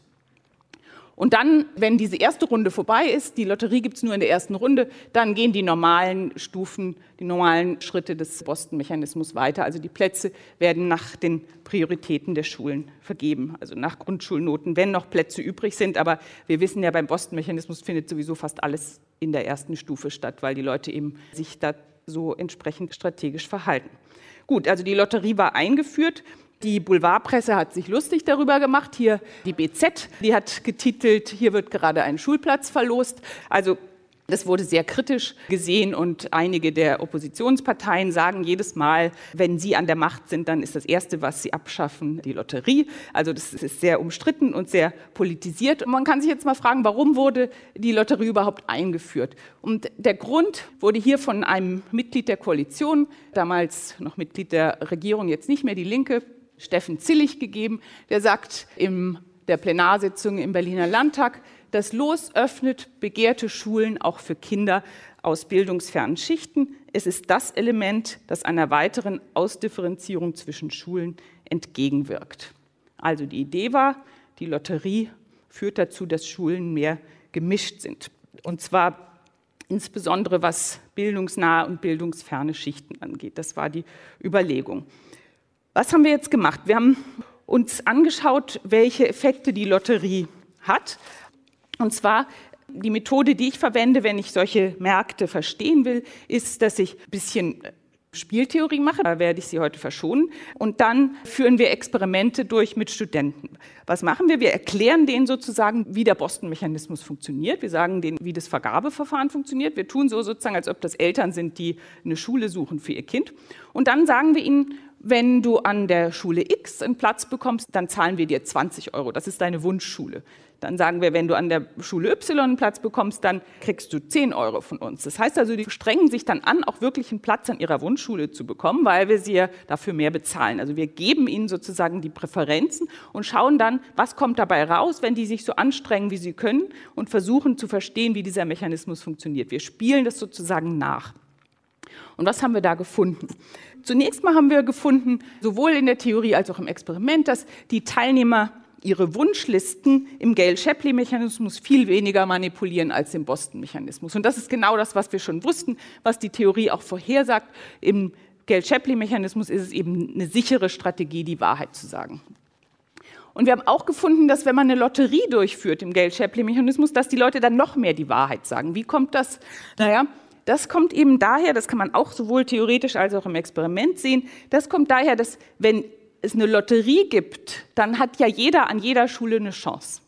Und dann, wenn diese erste Runde vorbei ist, die Lotterie gibt es nur in der ersten Runde, dann gehen die normalen Stufen, die normalen Schritte des Boston-Mechanismus weiter. Also die Plätze werden nach den Prioritäten der Schulen vergeben, also nach Grundschulnoten, wenn noch Plätze übrig sind. Aber wir wissen ja, beim Boston-Mechanismus findet sowieso fast alles in der ersten Stufe statt, weil die Leute eben sich da so entsprechend strategisch verhalten. Gut, also die Lotterie war eingeführt. Die Boulevardpresse hat sich lustig darüber gemacht. Hier die B Z, die hat getitelt, hier wird gerade ein Schulplatz verlost. Also das wurde sehr kritisch gesehen und einige der Oppositionsparteien sagen jedes Mal, wenn sie an der Macht sind, dann ist das Erste, was sie abschaffen, die Lotterie. Also das ist sehr umstritten und sehr politisiert. Und man kann sich jetzt mal fragen, warum wurde die Lotterie überhaupt eingeführt? Und der Grund wurde hier von einem Mitglied der Koalition, damals noch Mitglied der Regierung, jetzt nicht mehr die Linke, Steffen Zillig gegeben, der sagt in der Plenarsitzung im Berliner Landtag, das Los öffnet begehrte Schulen auch für Kinder aus bildungsfernen Schichten. Es ist das Element, das einer weiteren Ausdifferenzierung zwischen Schulen entgegenwirkt. Also die Idee war, die Lotterie führt dazu, dass Schulen mehr gemischt sind. Und zwar insbesondere was bildungsnahe und bildungsferne Schichten angeht. Das war die Überlegung. Was haben wir jetzt gemacht? Wir haben uns angeschaut, welche Effekte die Lotterie hat. Und zwar die Methode, die ich verwende, wenn ich solche Märkte verstehen will, ist, dass ich ein bisschen Spieltheorie mache. Da werde ich Sie heute verschonen. Und dann führen wir Experimente durch mit Studenten. Was machen wir? Wir erklären denen sozusagen, wie der Boston-Mechanismus funktioniert. Wir sagen denen, wie das Vergabeverfahren funktioniert. Wir tun so sozusagen, als ob das Eltern sind, die eine Schule suchen für ihr Kind. Und dann sagen wir ihnen, wenn du an der Schule X einen Platz bekommst, dann zahlen wir dir zwanzig Euro. Das ist deine Wunschschule. Dann sagen wir, wenn du an der Schule Y einen Platz bekommst, dann kriegst du zehn Euro von uns. Das heißt also, die strengen sich dann an, auch wirklich einen Platz an ihrer Wunschschule zu bekommen, weil wir sie ja dafür mehr bezahlen. Also wir geben ihnen sozusagen die Präferenzen und schauen dann, was kommt dabei raus, wenn die sich so anstrengen, wie sie können und versuchen zu verstehen, wie dieser Mechanismus funktioniert. Wir spielen das sozusagen nach. Und was haben wir da gefunden? Zunächst mal haben wir gefunden, sowohl in der Theorie als auch im Experiment, dass die Teilnehmer ihre Wunschlisten im Gale-Shapley-Mechanismus viel weniger manipulieren als im Boston-Mechanismus. Und das ist genau das, was wir schon wussten, was die Theorie auch vorhersagt. Im Gale-Shapley-Mechanismus ist es eben eine sichere Strategie, die Wahrheit zu sagen. Und wir haben auch gefunden, dass wenn man eine Lotterie durchführt im Gale-Shapley-Mechanismus, dass die Leute dann noch mehr die Wahrheit sagen. Wie kommt das? Naja, das kommt eben daher, das kann man auch sowohl theoretisch als auch im Experiment sehen, das kommt daher, dass wenn es eine Lotterie gibt, dann hat ja jeder an jeder Schule eine Chance.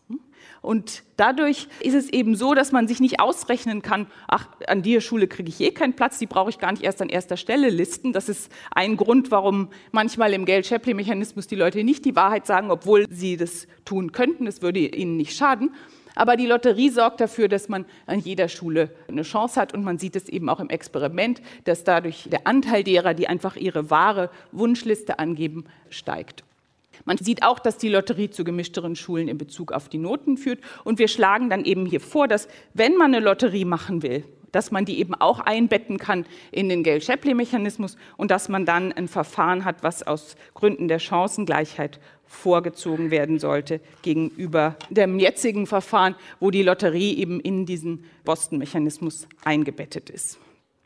Und dadurch ist es eben so, dass man sich nicht ausrechnen kann, ach, an der Schule kriege ich eh keinen Platz, die brauche ich gar nicht erst an erster Stelle listen. Das ist ein Grund, warum manchmal im Gale-Shapley-Mechanismus die Leute nicht die Wahrheit sagen, obwohl sie das tun könnten, das würde ihnen nicht schaden. Aber die Lotterie sorgt dafür, dass man an jeder Schule eine Chance hat und man sieht es eben auch im Experiment, dass dadurch der Anteil derer, die einfach ihre wahre Wunschliste angeben, steigt. Man sieht auch, dass die Lotterie zu gemischteren Schulen in Bezug auf die Noten führt und wir schlagen dann eben hier vor, dass wenn man eine Lotterie machen will, dass man die eben auch einbetten kann in den Gale-Shapley-Mechanismus und dass man dann ein Verfahren hat, was aus Gründen der Chancengleichheit vorgezogen werden sollte gegenüber dem jetzigen Verfahren, wo die Lotterie eben in diesen Boston-Mechanismus eingebettet ist.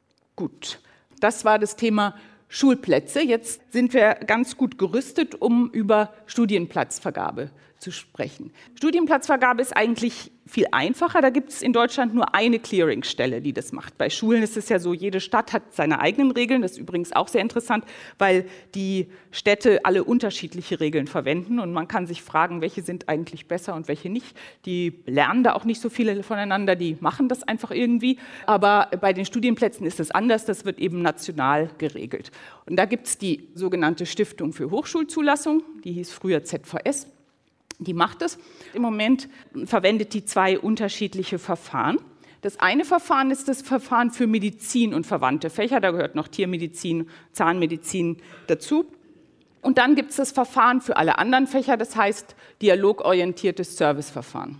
Gut, das war das Thema Schulplätze. Jetzt sind wir ganz gut gerüstet, um über Studienplatzvergabe zu sprechen. Studienplatzvergabe ist eigentlich viel einfacher. Da gibt es in Deutschland nur eine Clearingstelle, die das macht. Bei Schulen ist es ja so, jede Stadt hat seine eigenen Regeln. Das ist übrigens auch sehr interessant, weil die Städte alle unterschiedliche Regeln verwenden. Und man kann sich fragen, welche sind eigentlich besser und welche nicht. Die lernen da auch nicht so viele voneinander, die machen das einfach irgendwie. Aber bei den Studienplätzen ist es anders. Das wird eben national geregelt. Und da gibt es die sogenannte Stiftung für Hochschulzulassung, die hieß früher Z V S. Die macht es. Im Moment verwendet die zwei unterschiedliche Verfahren. Das eine Verfahren ist das Verfahren für Medizin und verwandte Fächer. Da gehört noch Tiermedizin, Zahnmedizin dazu. Und dann gibt es das Verfahren für alle anderen Fächer, das heißt dialogorientiertes Serviceverfahren.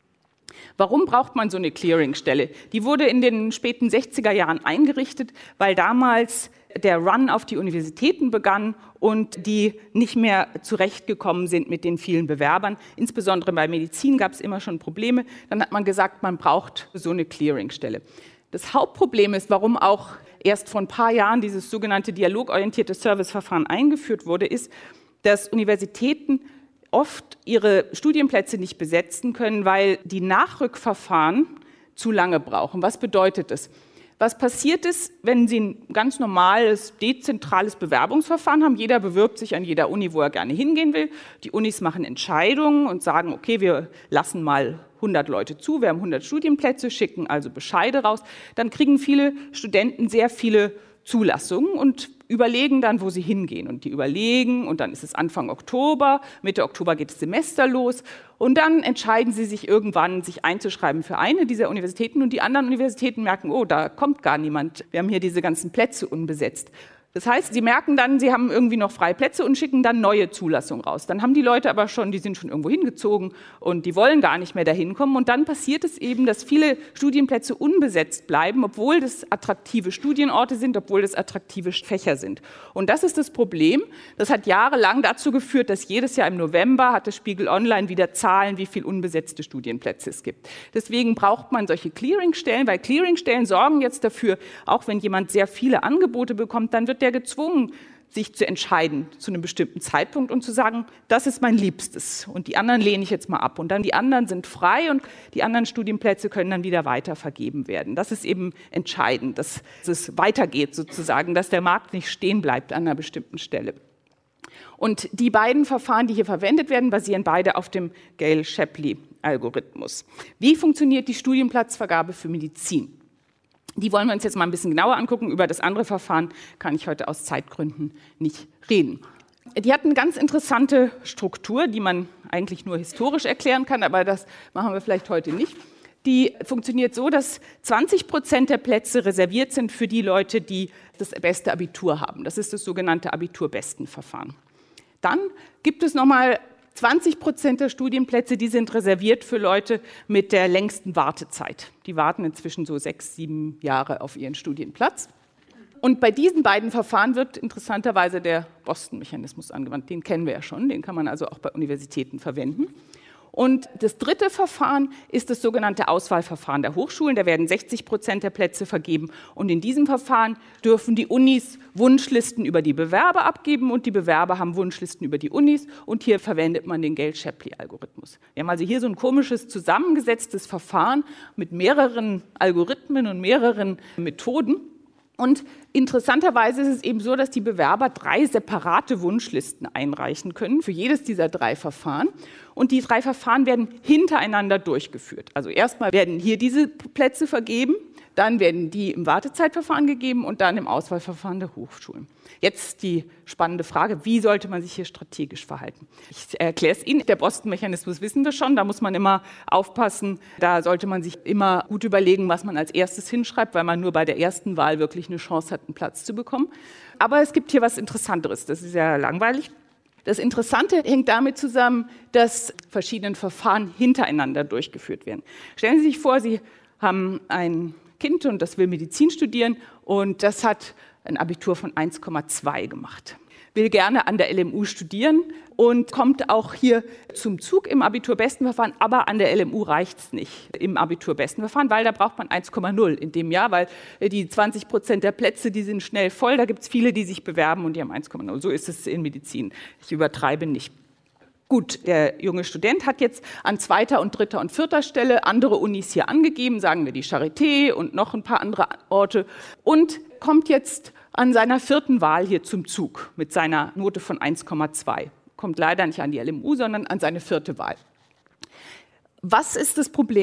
Warum braucht man so eine Clearingstelle? Die wurde in den späten sechziger Jahren eingerichtet, weil damals der Run auf die Universitäten begann und die nicht mehr zurechtgekommen sind mit den vielen Bewerbern. Insbesondere bei Medizin gab es immer schon Probleme. Dann hat man gesagt, man braucht so eine Clearingstelle. Das Hauptproblem ist, warum auch erst vor ein paar Jahren dieses sogenannte dialogorientierte Serviceverfahren eingeführt wurde, ist, dass Universitäten oft ihre Studienplätze nicht besetzen können, weil die Nachrückverfahren zu lange brauchen. Was bedeutet das? Was passiert ist, wenn Sie ein ganz normales, dezentrales Bewerbungsverfahren haben? Jeder bewirbt sich an jeder Uni, wo er gerne hingehen will. Die Unis machen Entscheidungen und sagen, okay, wir lassen mal hundert Leute zu, wir haben hundert Studienplätze, schicken also Bescheide raus. Dann kriegen viele Studenten sehr viele Zulassungen und überlegen dann, wo sie hingehen. Und die überlegen und dann ist es Anfang Oktober, Mitte Oktober geht das Semester los und dann entscheiden sie sich irgendwann, sich einzuschreiben für eine dieser Universitäten und die anderen Universitäten merken, oh, da kommt gar niemand, wir haben hier diese ganzen Plätze unbesetzt. Das heißt, sie merken dann, sie haben irgendwie noch freie Plätze und schicken dann neue Zulassungen raus. Dann haben die Leute aber schon, die sind schon irgendwo hingezogen und die wollen gar nicht mehr dahin kommen. Und dann passiert es eben, dass viele Studienplätze unbesetzt bleiben, obwohl das attraktive Studienorte sind, obwohl das attraktive Fächer sind. Und das ist das Problem. Das hat jahrelang dazu geführt, dass jedes Jahr im November hat das Spiegel Online wieder Zahlen, wie viel unbesetzte Studienplätze es gibt. Deswegen braucht man solche Clearingstellen, weil Clearingstellen sorgen jetzt dafür, auch wenn jemand sehr viele Angebote bekommt, dann wird der gezwungen, sich zu entscheiden zu einem bestimmten Zeitpunkt und zu sagen, das ist mein Liebstes und die anderen lehne ich jetzt mal ab. Und dann die anderen sind frei und die anderen Studienplätze können dann wieder weiter vergeben werden. Das ist eben entscheidend, dass es weitergeht sozusagen, dass der Markt nicht stehen bleibt an einer bestimmten Stelle. Und die beiden Verfahren, die hier verwendet werden, basieren beide auf dem Gale-Shapley-Algorithmus. Wie funktioniert die Studienplatzvergabe für Medizin? Die wollen wir uns jetzt mal ein bisschen genauer angucken. Über das andere Verfahren kann ich heute aus Zeitgründen nicht reden. Die hat eine ganz interessante Struktur, die man eigentlich nur historisch erklären kann, aber das machen wir vielleicht heute nicht. Die funktioniert so, dass zwanzig Prozent der Plätze reserviert sind für die Leute, die das beste Abitur haben. Das ist das sogenannte Abiturbestenverfahren. Dann gibt es nochmal zwanzig Prozent der Studienplätze, die sind reserviert für Leute mit der längsten Wartezeit. Die warten inzwischen so sechs, sieben Jahre auf ihren Studienplatz. Und bei diesen beiden Verfahren wird interessanterweise der Boston-Mechanismus angewandt. Den kennen wir ja schon, den kann man also auch bei Universitäten verwenden. Und das dritte Verfahren ist das sogenannte Auswahlverfahren der Hochschulen. Da werden sechzig Prozent der Plätze vergeben. Und in diesem Verfahren dürfen die Unis Wunschlisten über die Bewerber abgeben und die Bewerber haben Wunschlisten über die Unis. Und hier verwendet man den Gale-Shapley-Algorithmus. Wir haben also hier so ein komisches zusammengesetztes Verfahren mit mehreren Algorithmen und mehreren Methoden. Und interessanterweise ist es eben so, dass die Bewerber drei separate Wunschlisten einreichen können für jedes dieser drei Verfahren. Und die drei Verfahren werden hintereinander durchgeführt. Also erstmal werden hier diese Plätze vergeben, dann werden die im Wartezeitverfahren gegeben und dann im Auswahlverfahren der Hochschulen. Jetzt die spannende Frage, wie sollte man sich hier strategisch verhalten? Ich erkläre es Ihnen, der Boston-Mechanismus wissen wir schon, da muss man immer aufpassen, da sollte man sich immer gut überlegen, was man als erstes hinschreibt, weil man nur bei der ersten Wahl wirklich eine Chance hat, einen Platz zu bekommen. Aber es gibt hier was Interessanteres, das ist ja langweilig. Das Interessante hängt damit zusammen, dass verschiedene Verfahren hintereinander durchgeführt werden. Stellen Sie sich vor, Sie haben ein Kind und das will Medizin studieren und das hat ein Abitur von eins Komma zwei gemacht. Will gerne an der L M U studieren und kommt auch hier zum Zug im Abiturbestenverfahren, aber an der L M U reicht es nicht im Abiturbestenverfahren, weil da braucht man eins Komma null in dem Jahr, weil die zwanzig Prozent der Plätze, die sind schnell voll, da gibt es viele, die sich bewerben und die haben eins Komma null. So ist es in Medizin. Ich übertreibe nicht. Gut, der junge Student hat jetzt an zweiter und dritter und vierter Stelle andere Unis hier angegeben, sagen wir die Charité und noch ein paar andere Orte und kommt jetzt an seiner vierten Wahl hier zum Zug mit seiner Note von eins Komma zwei. Kommt leider nicht an die L M U, sondern an seine vierte Wahl. Was ist das Problem?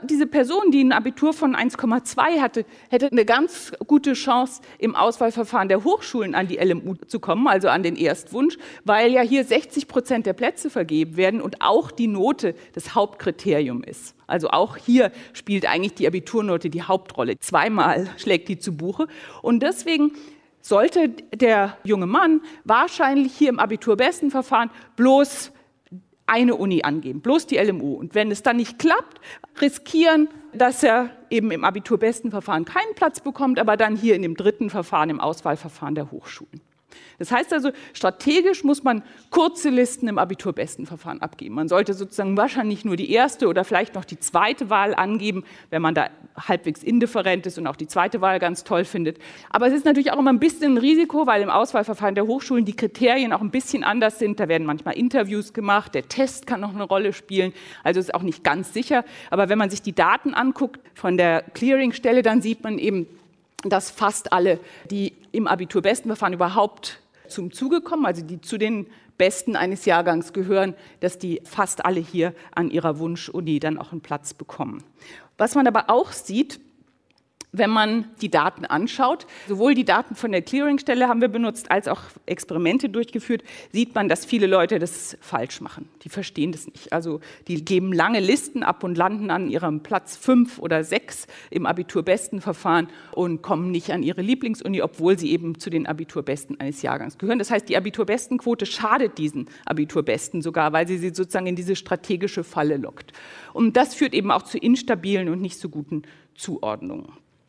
diese Person, die ein Abitur von eins Komma zwei hatte, hätte eine ganz gute Chance, im Auswahlverfahren der Hochschulen an die L M U zu kommen, also an den Erstwunsch, weil ja hier sechzig Prozent der Plätze vergeben werden und auch die Note das Hauptkriterium ist. Also auch hier spielt eigentlich die Abiturnote die Hauptrolle. Zweimal schlägt die zu Buche. Und deswegen sollte der junge Mann wahrscheinlich hier im Abiturbestenverfahren bloß eine Uni angeben, bloß die L M U. Und wenn es dann nicht klappt, riskieren, dass er eben im Abiturbestenverfahren keinen Platz bekommt, aber dann hier in dem dritten Verfahren, im Auswahlverfahren der Hochschulen. Das heißt also, strategisch muss man kurze Listen im Abiturbestenverfahren abgeben. Man sollte sozusagen wahrscheinlich nur die erste oder vielleicht noch die zweite Wahl angeben, wenn man da halbwegs indifferent ist und auch die zweite Wahl ganz toll findet. Aber es ist natürlich auch immer ein bisschen ein Risiko, weil im Auswahlverfahren der Hochschulen die Kriterien auch ein bisschen anders sind. Da werden manchmal Interviews gemacht, der Test kann noch eine Rolle spielen, also ist auch nicht ganz sicher. Aber wenn man sich die Daten anguckt von der Clearingstelle, dann sieht man eben, dass fast alle, die im Abiturbestenverfahren überhaupt zum Zuge kommen, also die zu den Besten eines Jahrgangs gehören, dass die fast alle hier an ihrer Wunschuni dann auch einen Platz bekommen. Was man aber auch sieht, wenn man die Daten anschaut, sowohl die Daten von der Clearingstelle haben wir benutzt, als auch Experimente durchgeführt, sieht man, dass viele Leute das falsch machen. Die verstehen das nicht. Also die geben lange Listen ab und landen an ihrem Platz fünf oder sechs im Abiturbestenverfahren und kommen nicht an ihre Lieblingsuni, obwohl sie eben zu den Abiturbesten eines Jahrgangs gehören. Das heißt, die Abiturbestenquote schadet diesen Abiturbesten sogar, weil sie sie sozusagen in diese strategische Falle lockt. Und das führt eben auch zu instabilen und nicht so guten Zuordnungen.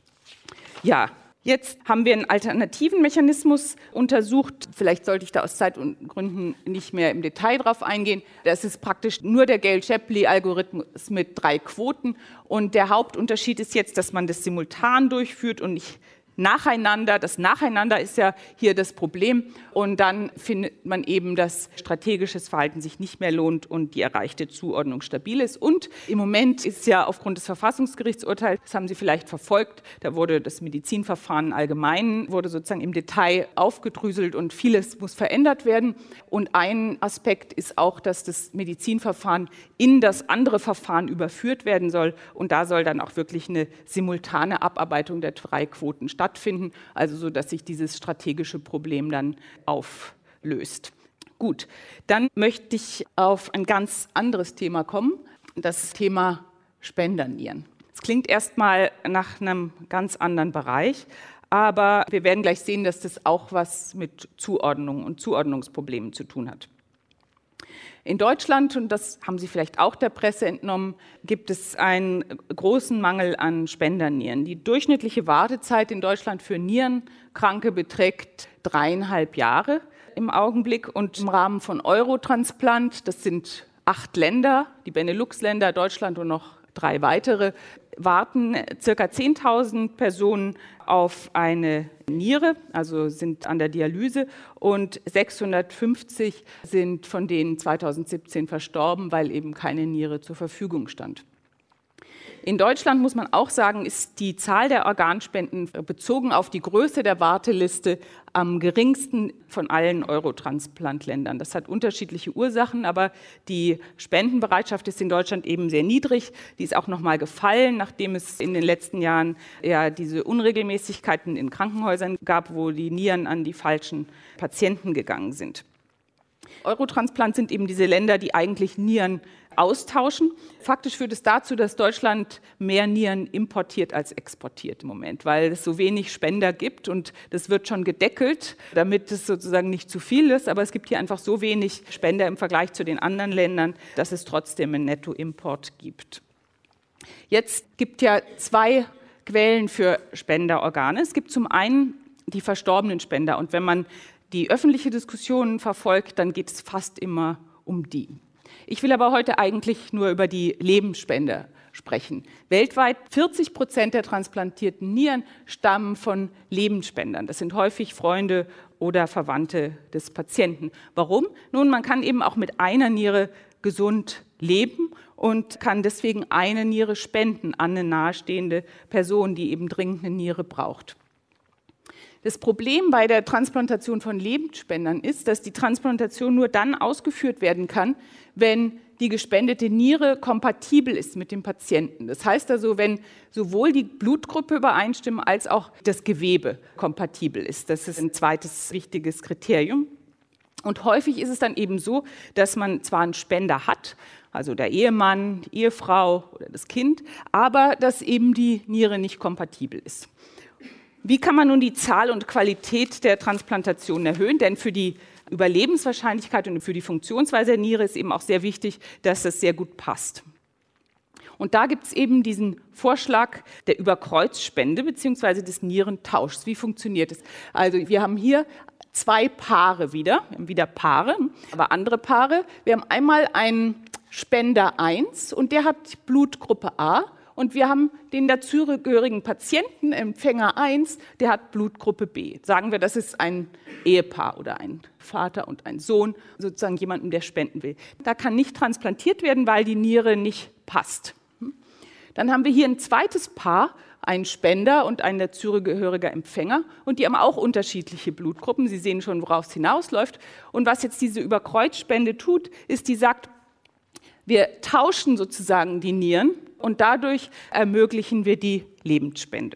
Ja, jetzt haben wir einen alternativen Mechanismus untersucht. Vielleicht sollte ich da aus Zeitgründen nicht mehr im Detail drauf eingehen. Das ist praktisch nur der Gale-Shapley-Algorithmus mit drei Quoten. Und der Hauptunterschied ist jetzt, dass man das simultan durchführt und nicht nacheinander. Das Nacheinander ist ja hier das Problem. Und dann findet man eben, dass strategisches Verhalten sich nicht mehr lohnt und die erreichte Zuordnung stabil ist. Und im Moment ist ja aufgrund des Verfassungsgerichtsurteils, das haben Sie vielleicht verfolgt, da wurde das Medizinverfahren allgemein, wurde sozusagen im Detail aufgedröselt und vieles muss verändert werden. Und ein Aspekt ist auch, dass das Medizinverfahren in das andere Verfahren überführt werden soll. Und da soll dann auch wirklich eine simultane Abarbeitung der drei Quoten stattfinden. stattfinden, also so, dass sich dieses strategische Problem dann auflöst. Gut, dann möchte ich auf ein ganz anderes Thema kommen, das Thema Spendernieren. Es klingt erstmal nach einem ganz anderen Bereich, aber wir werden gleich sehen, dass das auch was mit Zuordnung und Zuordnungsproblemen zu tun hat. In Deutschland, und das haben Sie vielleicht auch der Presse entnommen, gibt es einen großen Mangel an Spendernieren. Die durchschnittliche Wartezeit in Deutschland für Nierenkranke beträgt dreieinhalb Jahre im Augenblick. Und im Rahmen von Eurotransplant, das sind acht Länder, die Benelux-Länder, Deutschland und noch drei weitere, warten circa zehntausend Personen auf eine Niere, also sind an der Dialyse, und sechshundertfünfzig sind von denen zweitausendsiebzehn verstorben, weil eben keine Niere zur Verfügung stand. In Deutschland, muss man auch sagen, ist die Zahl der Organspenden bezogen auf die Größe der Warteliste am geringsten von allen Eurotransplantländern. Das hat unterschiedliche Ursachen, aber die Spendenbereitschaft ist in Deutschland eben sehr niedrig. Die ist auch noch mal gefallen, nachdem es in den letzten Jahren ja diese Unregelmäßigkeiten in Krankenhäusern gab, wo die Nieren an die falschen Patienten gegangen sind. Eurotransplant sind eben diese Länder, die eigentlich Nieren austauschen. Faktisch führt es dazu, dass Deutschland mehr Nieren importiert als exportiert im Moment, weil es so wenig Spender gibt und das wird schon gedeckelt, damit es sozusagen nicht zu viel ist, aber es gibt hier einfach so wenig Spender im Vergleich zu den anderen Ländern, dass es trotzdem einen Nettoimport gibt. Jetzt gibt ja zwei Quellen für Spenderorgane. Es gibt zum einen die verstorbenen Spender und wenn man die öffentliche Diskussion verfolgt, dann geht es fast immer um die. Ich will aber heute eigentlich nur über die Lebensspender sprechen. Weltweit vierzig Prozent der transplantierten Nieren stammen von Lebensspendern. Das sind häufig Freunde oder Verwandte des Patienten. Warum? Nun, man kann eben auch mit einer Niere gesund leben und kann deswegen eine Niere spenden an eine nahestehende Person, die eben dringend eine Niere braucht. Das Problem bei der Transplantation von Lebendspendern ist, dass die Transplantation nur dann ausgeführt werden kann, wenn die gespendete Niere kompatibel ist mit dem Patienten. Das heißt also, wenn sowohl die Blutgruppe übereinstimmen als auch das Gewebe kompatibel ist. Das ist ein zweites wichtiges Kriterium. Und häufig ist es dann eben so, dass man zwar einen Spender hat, also der Ehemann, die Ehefrau oder das Kind, aber dass eben die Niere nicht kompatibel ist. Wie kann man nun die Zahl und Qualität der Transplantation erhöhen? Denn für die Überlebenswahrscheinlichkeit und für die Funktionsweise der Niere ist eben auch sehr wichtig, dass das sehr gut passt. Und da gibt es eben diesen Vorschlag der Überkreuzspende bzw. des Nierentauschs. Wie funktioniert es? Also wir haben hier zwei Paare wieder, wir haben wieder Paare, aber andere Paare. Wir haben einmal einen Spender eins und der hat Blutgruppe A. Und wir haben den dazugehörigen Patienten, Empfänger eins, der hat Blutgruppe B. Sagen wir, das ist ein Ehepaar oder ein Vater und ein Sohn, sozusagen jemandem, der spenden will. Da kann nicht transplantiert werden, weil die Niere nicht passt. Dann haben wir hier ein zweites Paar, ein Spender und ein dazugehöriger Empfänger. Und die haben auch unterschiedliche Blutgruppen. Sie sehen schon, worauf es hinausläuft. Und was jetzt diese Überkreuzspende tut, ist, die sagt, wir tauschen sozusagen die Nieren und dadurch ermöglichen wir die Lebensspende.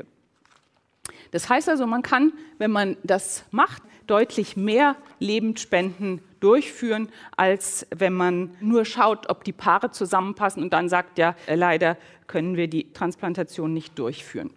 Das heißt also, man kann, wenn man das macht, deutlich mehr Lebensspenden durchführen, als wenn man nur schaut, ob die Paare zusammenpassen und dann sagt, ja, leider können wir die Transplantation nicht durchführen.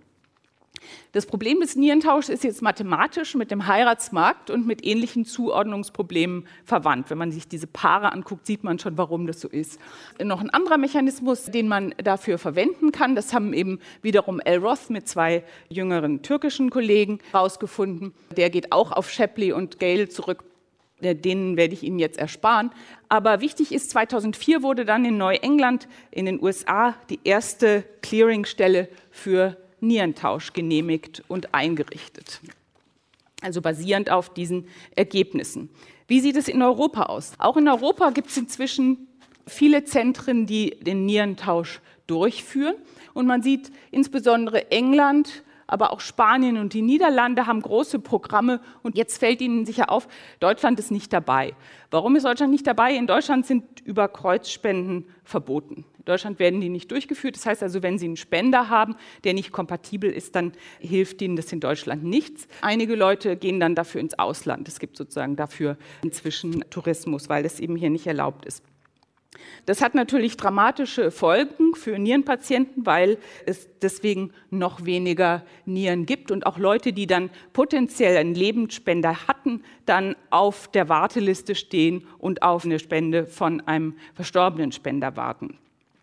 Das Problem des Nierentauschs ist jetzt mathematisch mit dem Heiratsmarkt und mit ähnlichen Zuordnungsproblemen verwandt. Wenn man sich diese Paare anguckt, sieht man schon, warum das so ist. Noch ein anderer Mechanismus, den man dafür verwenden kann, das haben eben wiederum El Roth mit zwei jüngeren türkischen Kollegen herausgefunden. Der geht auch auf Shapley und Gale zurück. Denen werde ich Ihnen jetzt ersparen. Aber wichtig ist, zweitausendvier wurde dann in Neuengland in den U S A die erste Clearingstelle für Nierentausch genehmigt und eingerichtet. Also basierend auf diesen Ergebnissen. Wie sieht es in Europa aus? Auch in Europa gibt es inzwischen viele Zentren, die den Nierentausch durchführen. Und man sieht insbesondere England, aber auch Spanien und die Niederlande haben große Programme. Und jetzt fällt Ihnen sicher auf, Deutschland ist nicht dabei. Warum ist Deutschland nicht dabei? In Deutschland sind Überkreuzspenden verboten. In Deutschland werden die nicht durchgeführt. Das heißt also, wenn Sie einen Spender haben, der nicht kompatibel ist, dann hilft Ihnen das in Deutschland nichts. Einige Leute gehen dann dafür ins Ausland. Es gibt sozusagen dafür inzwischen Tourismus, weil das eben hier nicht erlaubt ist. Das hat natürlich dramatische Folgen für Nierenpatienten, weil es deswegen noch weniger Nieren gibt und auch Leute, die dann potenziell einen Lebensspender hatten, dann auf der Warteliste stehen und auf eine Spende von einem verstorbenen Spender warten.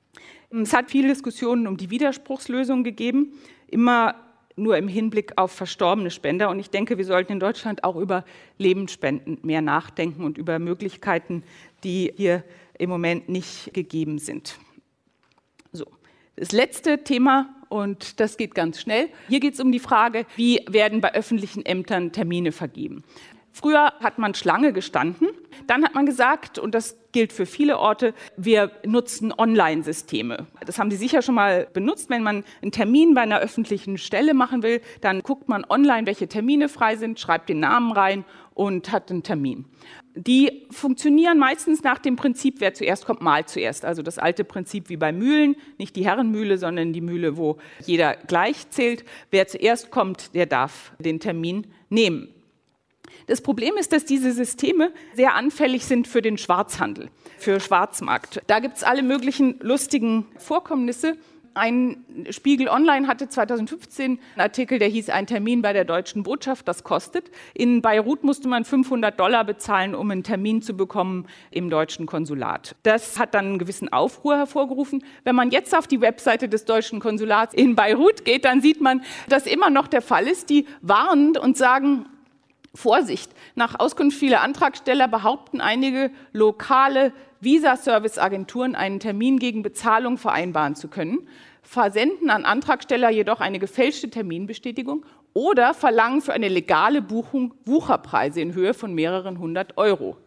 Es hat viele Diskussionen um die Widerspruchslösung gegeben, immer nur im Hinblick auf verstorbene Spender. Und ich denke, wir sollten in Deutschland auch über Lebensspenden mehr nachdenken und über Möglichkeiten, die hier im Moment nicht gegeben sind. So, das letzte Thema, und das geht ganz schnell. Hier geht es um die Frage, wie werden bei öffentlichen Ämtern Termine vergeben. Früher hat man Schlange gestanden, dann hat man gesagt, und das gilt für viele Orte, wir nutzen Online-Systeme. Das haben Sie sicher schon mal benutzt. Wenn man einen Termin bei einer öffentlichen Stelle machen will, dann guckt man online, welche Termine frei sind, schreibt den Namen rein und hat einen Termin. Die funktionieren meistens nach dem Prinzip, wer zuerst kommt, malt zuerst. Also das alte Prinzip wie bei Mühlen, nicht die Herrenmühle, sondern die Mühle, wo jeder gleich zählt. Wer zuerst kommt, der darf den Termin nehmen. Das Problem ist, dass diese Systeme sehr anfällig sind für den Schwarzhandel, für Schwarzmarkt. Da gibt es alle möglichen lustigen Vorkommnisse. Ein Spiegel Online hatte zweitausendfünfzehn einen Artikel, der hieß, ein Termin bei der deutschen Botschaft, das kostet. In Beirut musste man fünfhundert Dollar bezahlen, um einen Termin zu bekommen im deutschen Konsulat. Das hat dann einen gewissen Aufruhr hervorgerufen. Wenn man jetzt auf die Webseite des deutschen Konsulats in Beirut geht, dann sieht man, dass immer noch der Fall ist. Die warnen und sagen, Vorsicht, nach Auskunft vieler Antragsteller behaupten einige lokale Visa-Service-Agenturen, einen Termin gegen Bezahlung vereinbaren zu können, versenden an Antragsteller jedoch eine gefälschte Terminbestätigung oder verlangen für eine legale Buchung Wucherpreise in Höhe von mehreren hundert Euro.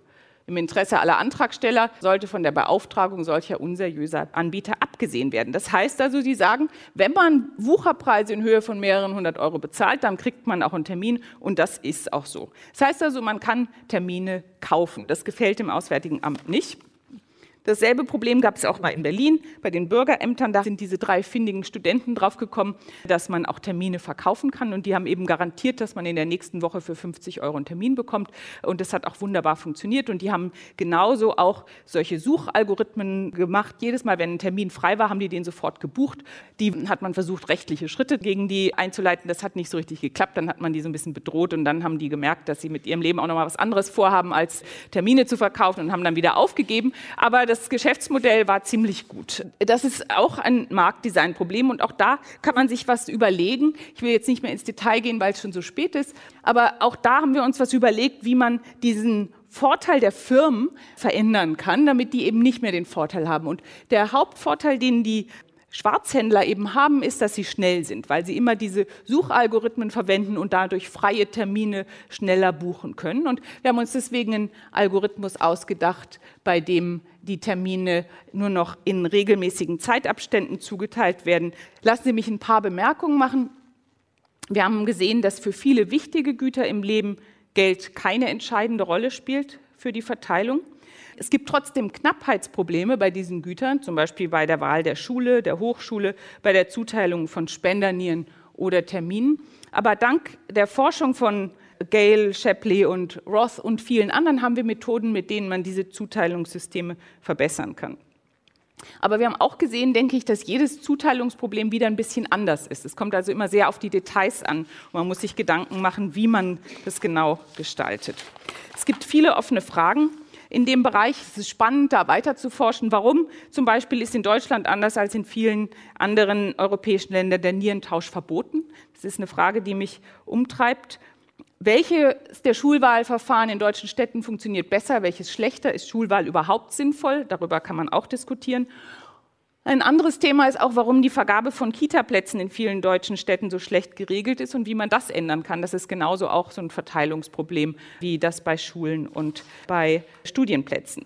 im Interesse aller Antragsteller sollte von der Beauftragung solcher unseriöser Anbieter abgesehen werden. Das heißt also, Sie sagen, wenn man Wucherpreise in Höhe von mehreren hundert Euro bezahlt, dann kriegt man auch einen Termin und das ist auch so. Das heißt also, man kann Termine kaufen. Das gefällt dem Auswärtigen Amt nicht. Dasselbe Problem gab es auch mal in Berlin bei den Bürgerämtern. Da sind diese drei findigen Studenten draufgekommen, dass man auch Termine verkaufen kann. Und die haben eben garantiert, dass man in der nächsten Woche für fünfzig Euro einen Termin bekommt. Und das hat auch wunderbar funktioniert. Und die haben genauso auch solche Suchalgorithmen gemacht. Jedes Mal, wenn ein Termin frei war, haben die den sofort gebucht. Die hat man versucht, rechtliche Schritte gegen die einzuleiten. Das hat nicht so richtig geklappt. Dann hat man die so ein bisschen bedroht. Und dann haben die gemerkt, dass sie mit ihrem Leben auch noch mal was anderes vorhaben, als Termine zu verkaufen und haben dann wieder aufgegeben. Aber das Geschäftsmodell war ziemlich gut. Das ist auch ein Marktdesign-Problem und auch da kann man sich was überlegen. Ich will jetzt nicht mehr ins Detail gehen, weil es schon so spät ist, aber auch da haben wir uns was überlegt, wie man diesen Vorteil der Firmen verändern kann, damit die eben nicht mehr den Vorteil haben. Und der Hauptvorteil, den die Schwarzhändler eben haben, ist, dass sie schnell sind, weil sie immer diese Suchalgorithmen verwenden und dadurch freie Termine schneller buchen können. Und wir haben uns deswegen einen Algorithmus ausgedacht, bei dem die Termine nur noch in regelmäßigen Zeitabständen zugeteilt werden. Lassen Sie mich ein paar Bemerkungen machen. Wir haben gesehen, dass für viele wichtige Güter im Leben Geld keine entscheidende Rolle spielt für die Verteilung. Es gibt trotzdem Knappheitsprobleme bei diesen Gütern, zum Beispiel bei der Wahl der Schule, der Hochschule, bei der Zuteilung von Spendernieren oder Terminen. Aber dank der Forschung von Gale, Shapley und Roth und vielen anderen haben wir Methoden, mit denen man diese Zuteilungssysteme verbessern kann. Aber wir haben auch gesehen, denke ich, dass jedes Zuteilungsproblem wieder ein bisschen anders ist. Es kommt also immer sehr auf die Details an. Und man muss sich Gedanken machen, wie man das genau gestaltet. Es gibt viele offene Fragen in dem Bereich. Es ist spannend, da weiter zu forschen. Warum zum Beispiel ist in Deutschland anders als in vielen anderen europäischen Ländern der Nierentausch verboten? Das ist eine Frage, die mich umtreibt. Welches der Schulwahlverfahren in deutschen Städten funktioniert besser, welches schlechter? Ist Schulwahl überhaupt sinnvoll? Darüber kann man auch diskutieren. Ein anderes Thema ist auch, warum die Vergabe von Kitaplätzen in vielen deutschen Städten so schlecht geregelt ist und wie man das ändern kann. Das ist genauso auch so ein Verteilungsproblem wie das bei Schulen und bei Studienplätzen.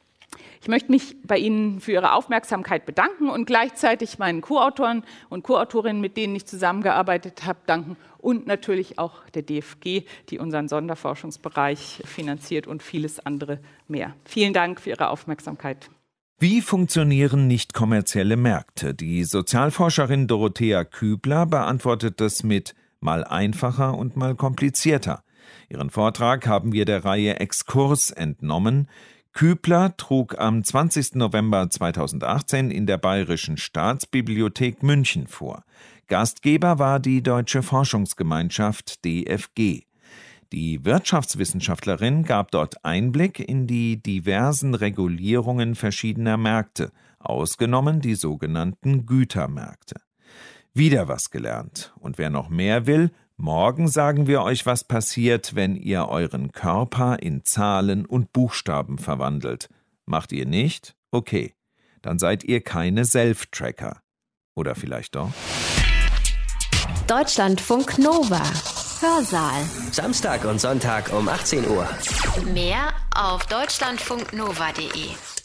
Ich möchte mich bei Ihnen für Ihre Aufmerksamkeit bedanken und gleichzeitig meinen Co-Autoren und Co-Autorinnen, mit denen ich zusammengearbeitet habe, danken und natürlich auch der D F G, die unseren Sonderforschungsbereich finanziert und vieles andere mehr. Vielen Dank für Ihre Aufmerksamkeit. Wie funktionieren nicht kommerzielle Märkte? Die Sozialforscherin Dorothea Kübler beantwortet das mit mal einfacher und mal komplizierter. Ihren Vortrag haben wir der Reihe Exkurs entnommen. Kübler trug am zwanzigsten November zweitausendachtzehn in der Bayerischen Staatsbibliothek München vor. Gastgeber war die Deutsche Forschungsgemeinschaft D F G. Die Wirtschaftswissenschaftlerin gab dort Einblick in die diversen Regulierungen verschiedener Märkte, ausgenommen die sogenannten Gütermärkte. Wieder was gelernt. Und wer noch mehr will, morgen sagen wir euch, was passiert, wenn ihr euren Körper in Zahlen und Buchstaben verwandelt. Macht ihr nicht? Okay, dann seid ihr keine Self-Tracker. Oder vielleicht doch? Deutschlandfunk Nova. Hörsaal. Samstag und Sonntag um achtzehn Uhr. Mehr auf deutschlandfunknova punkt de.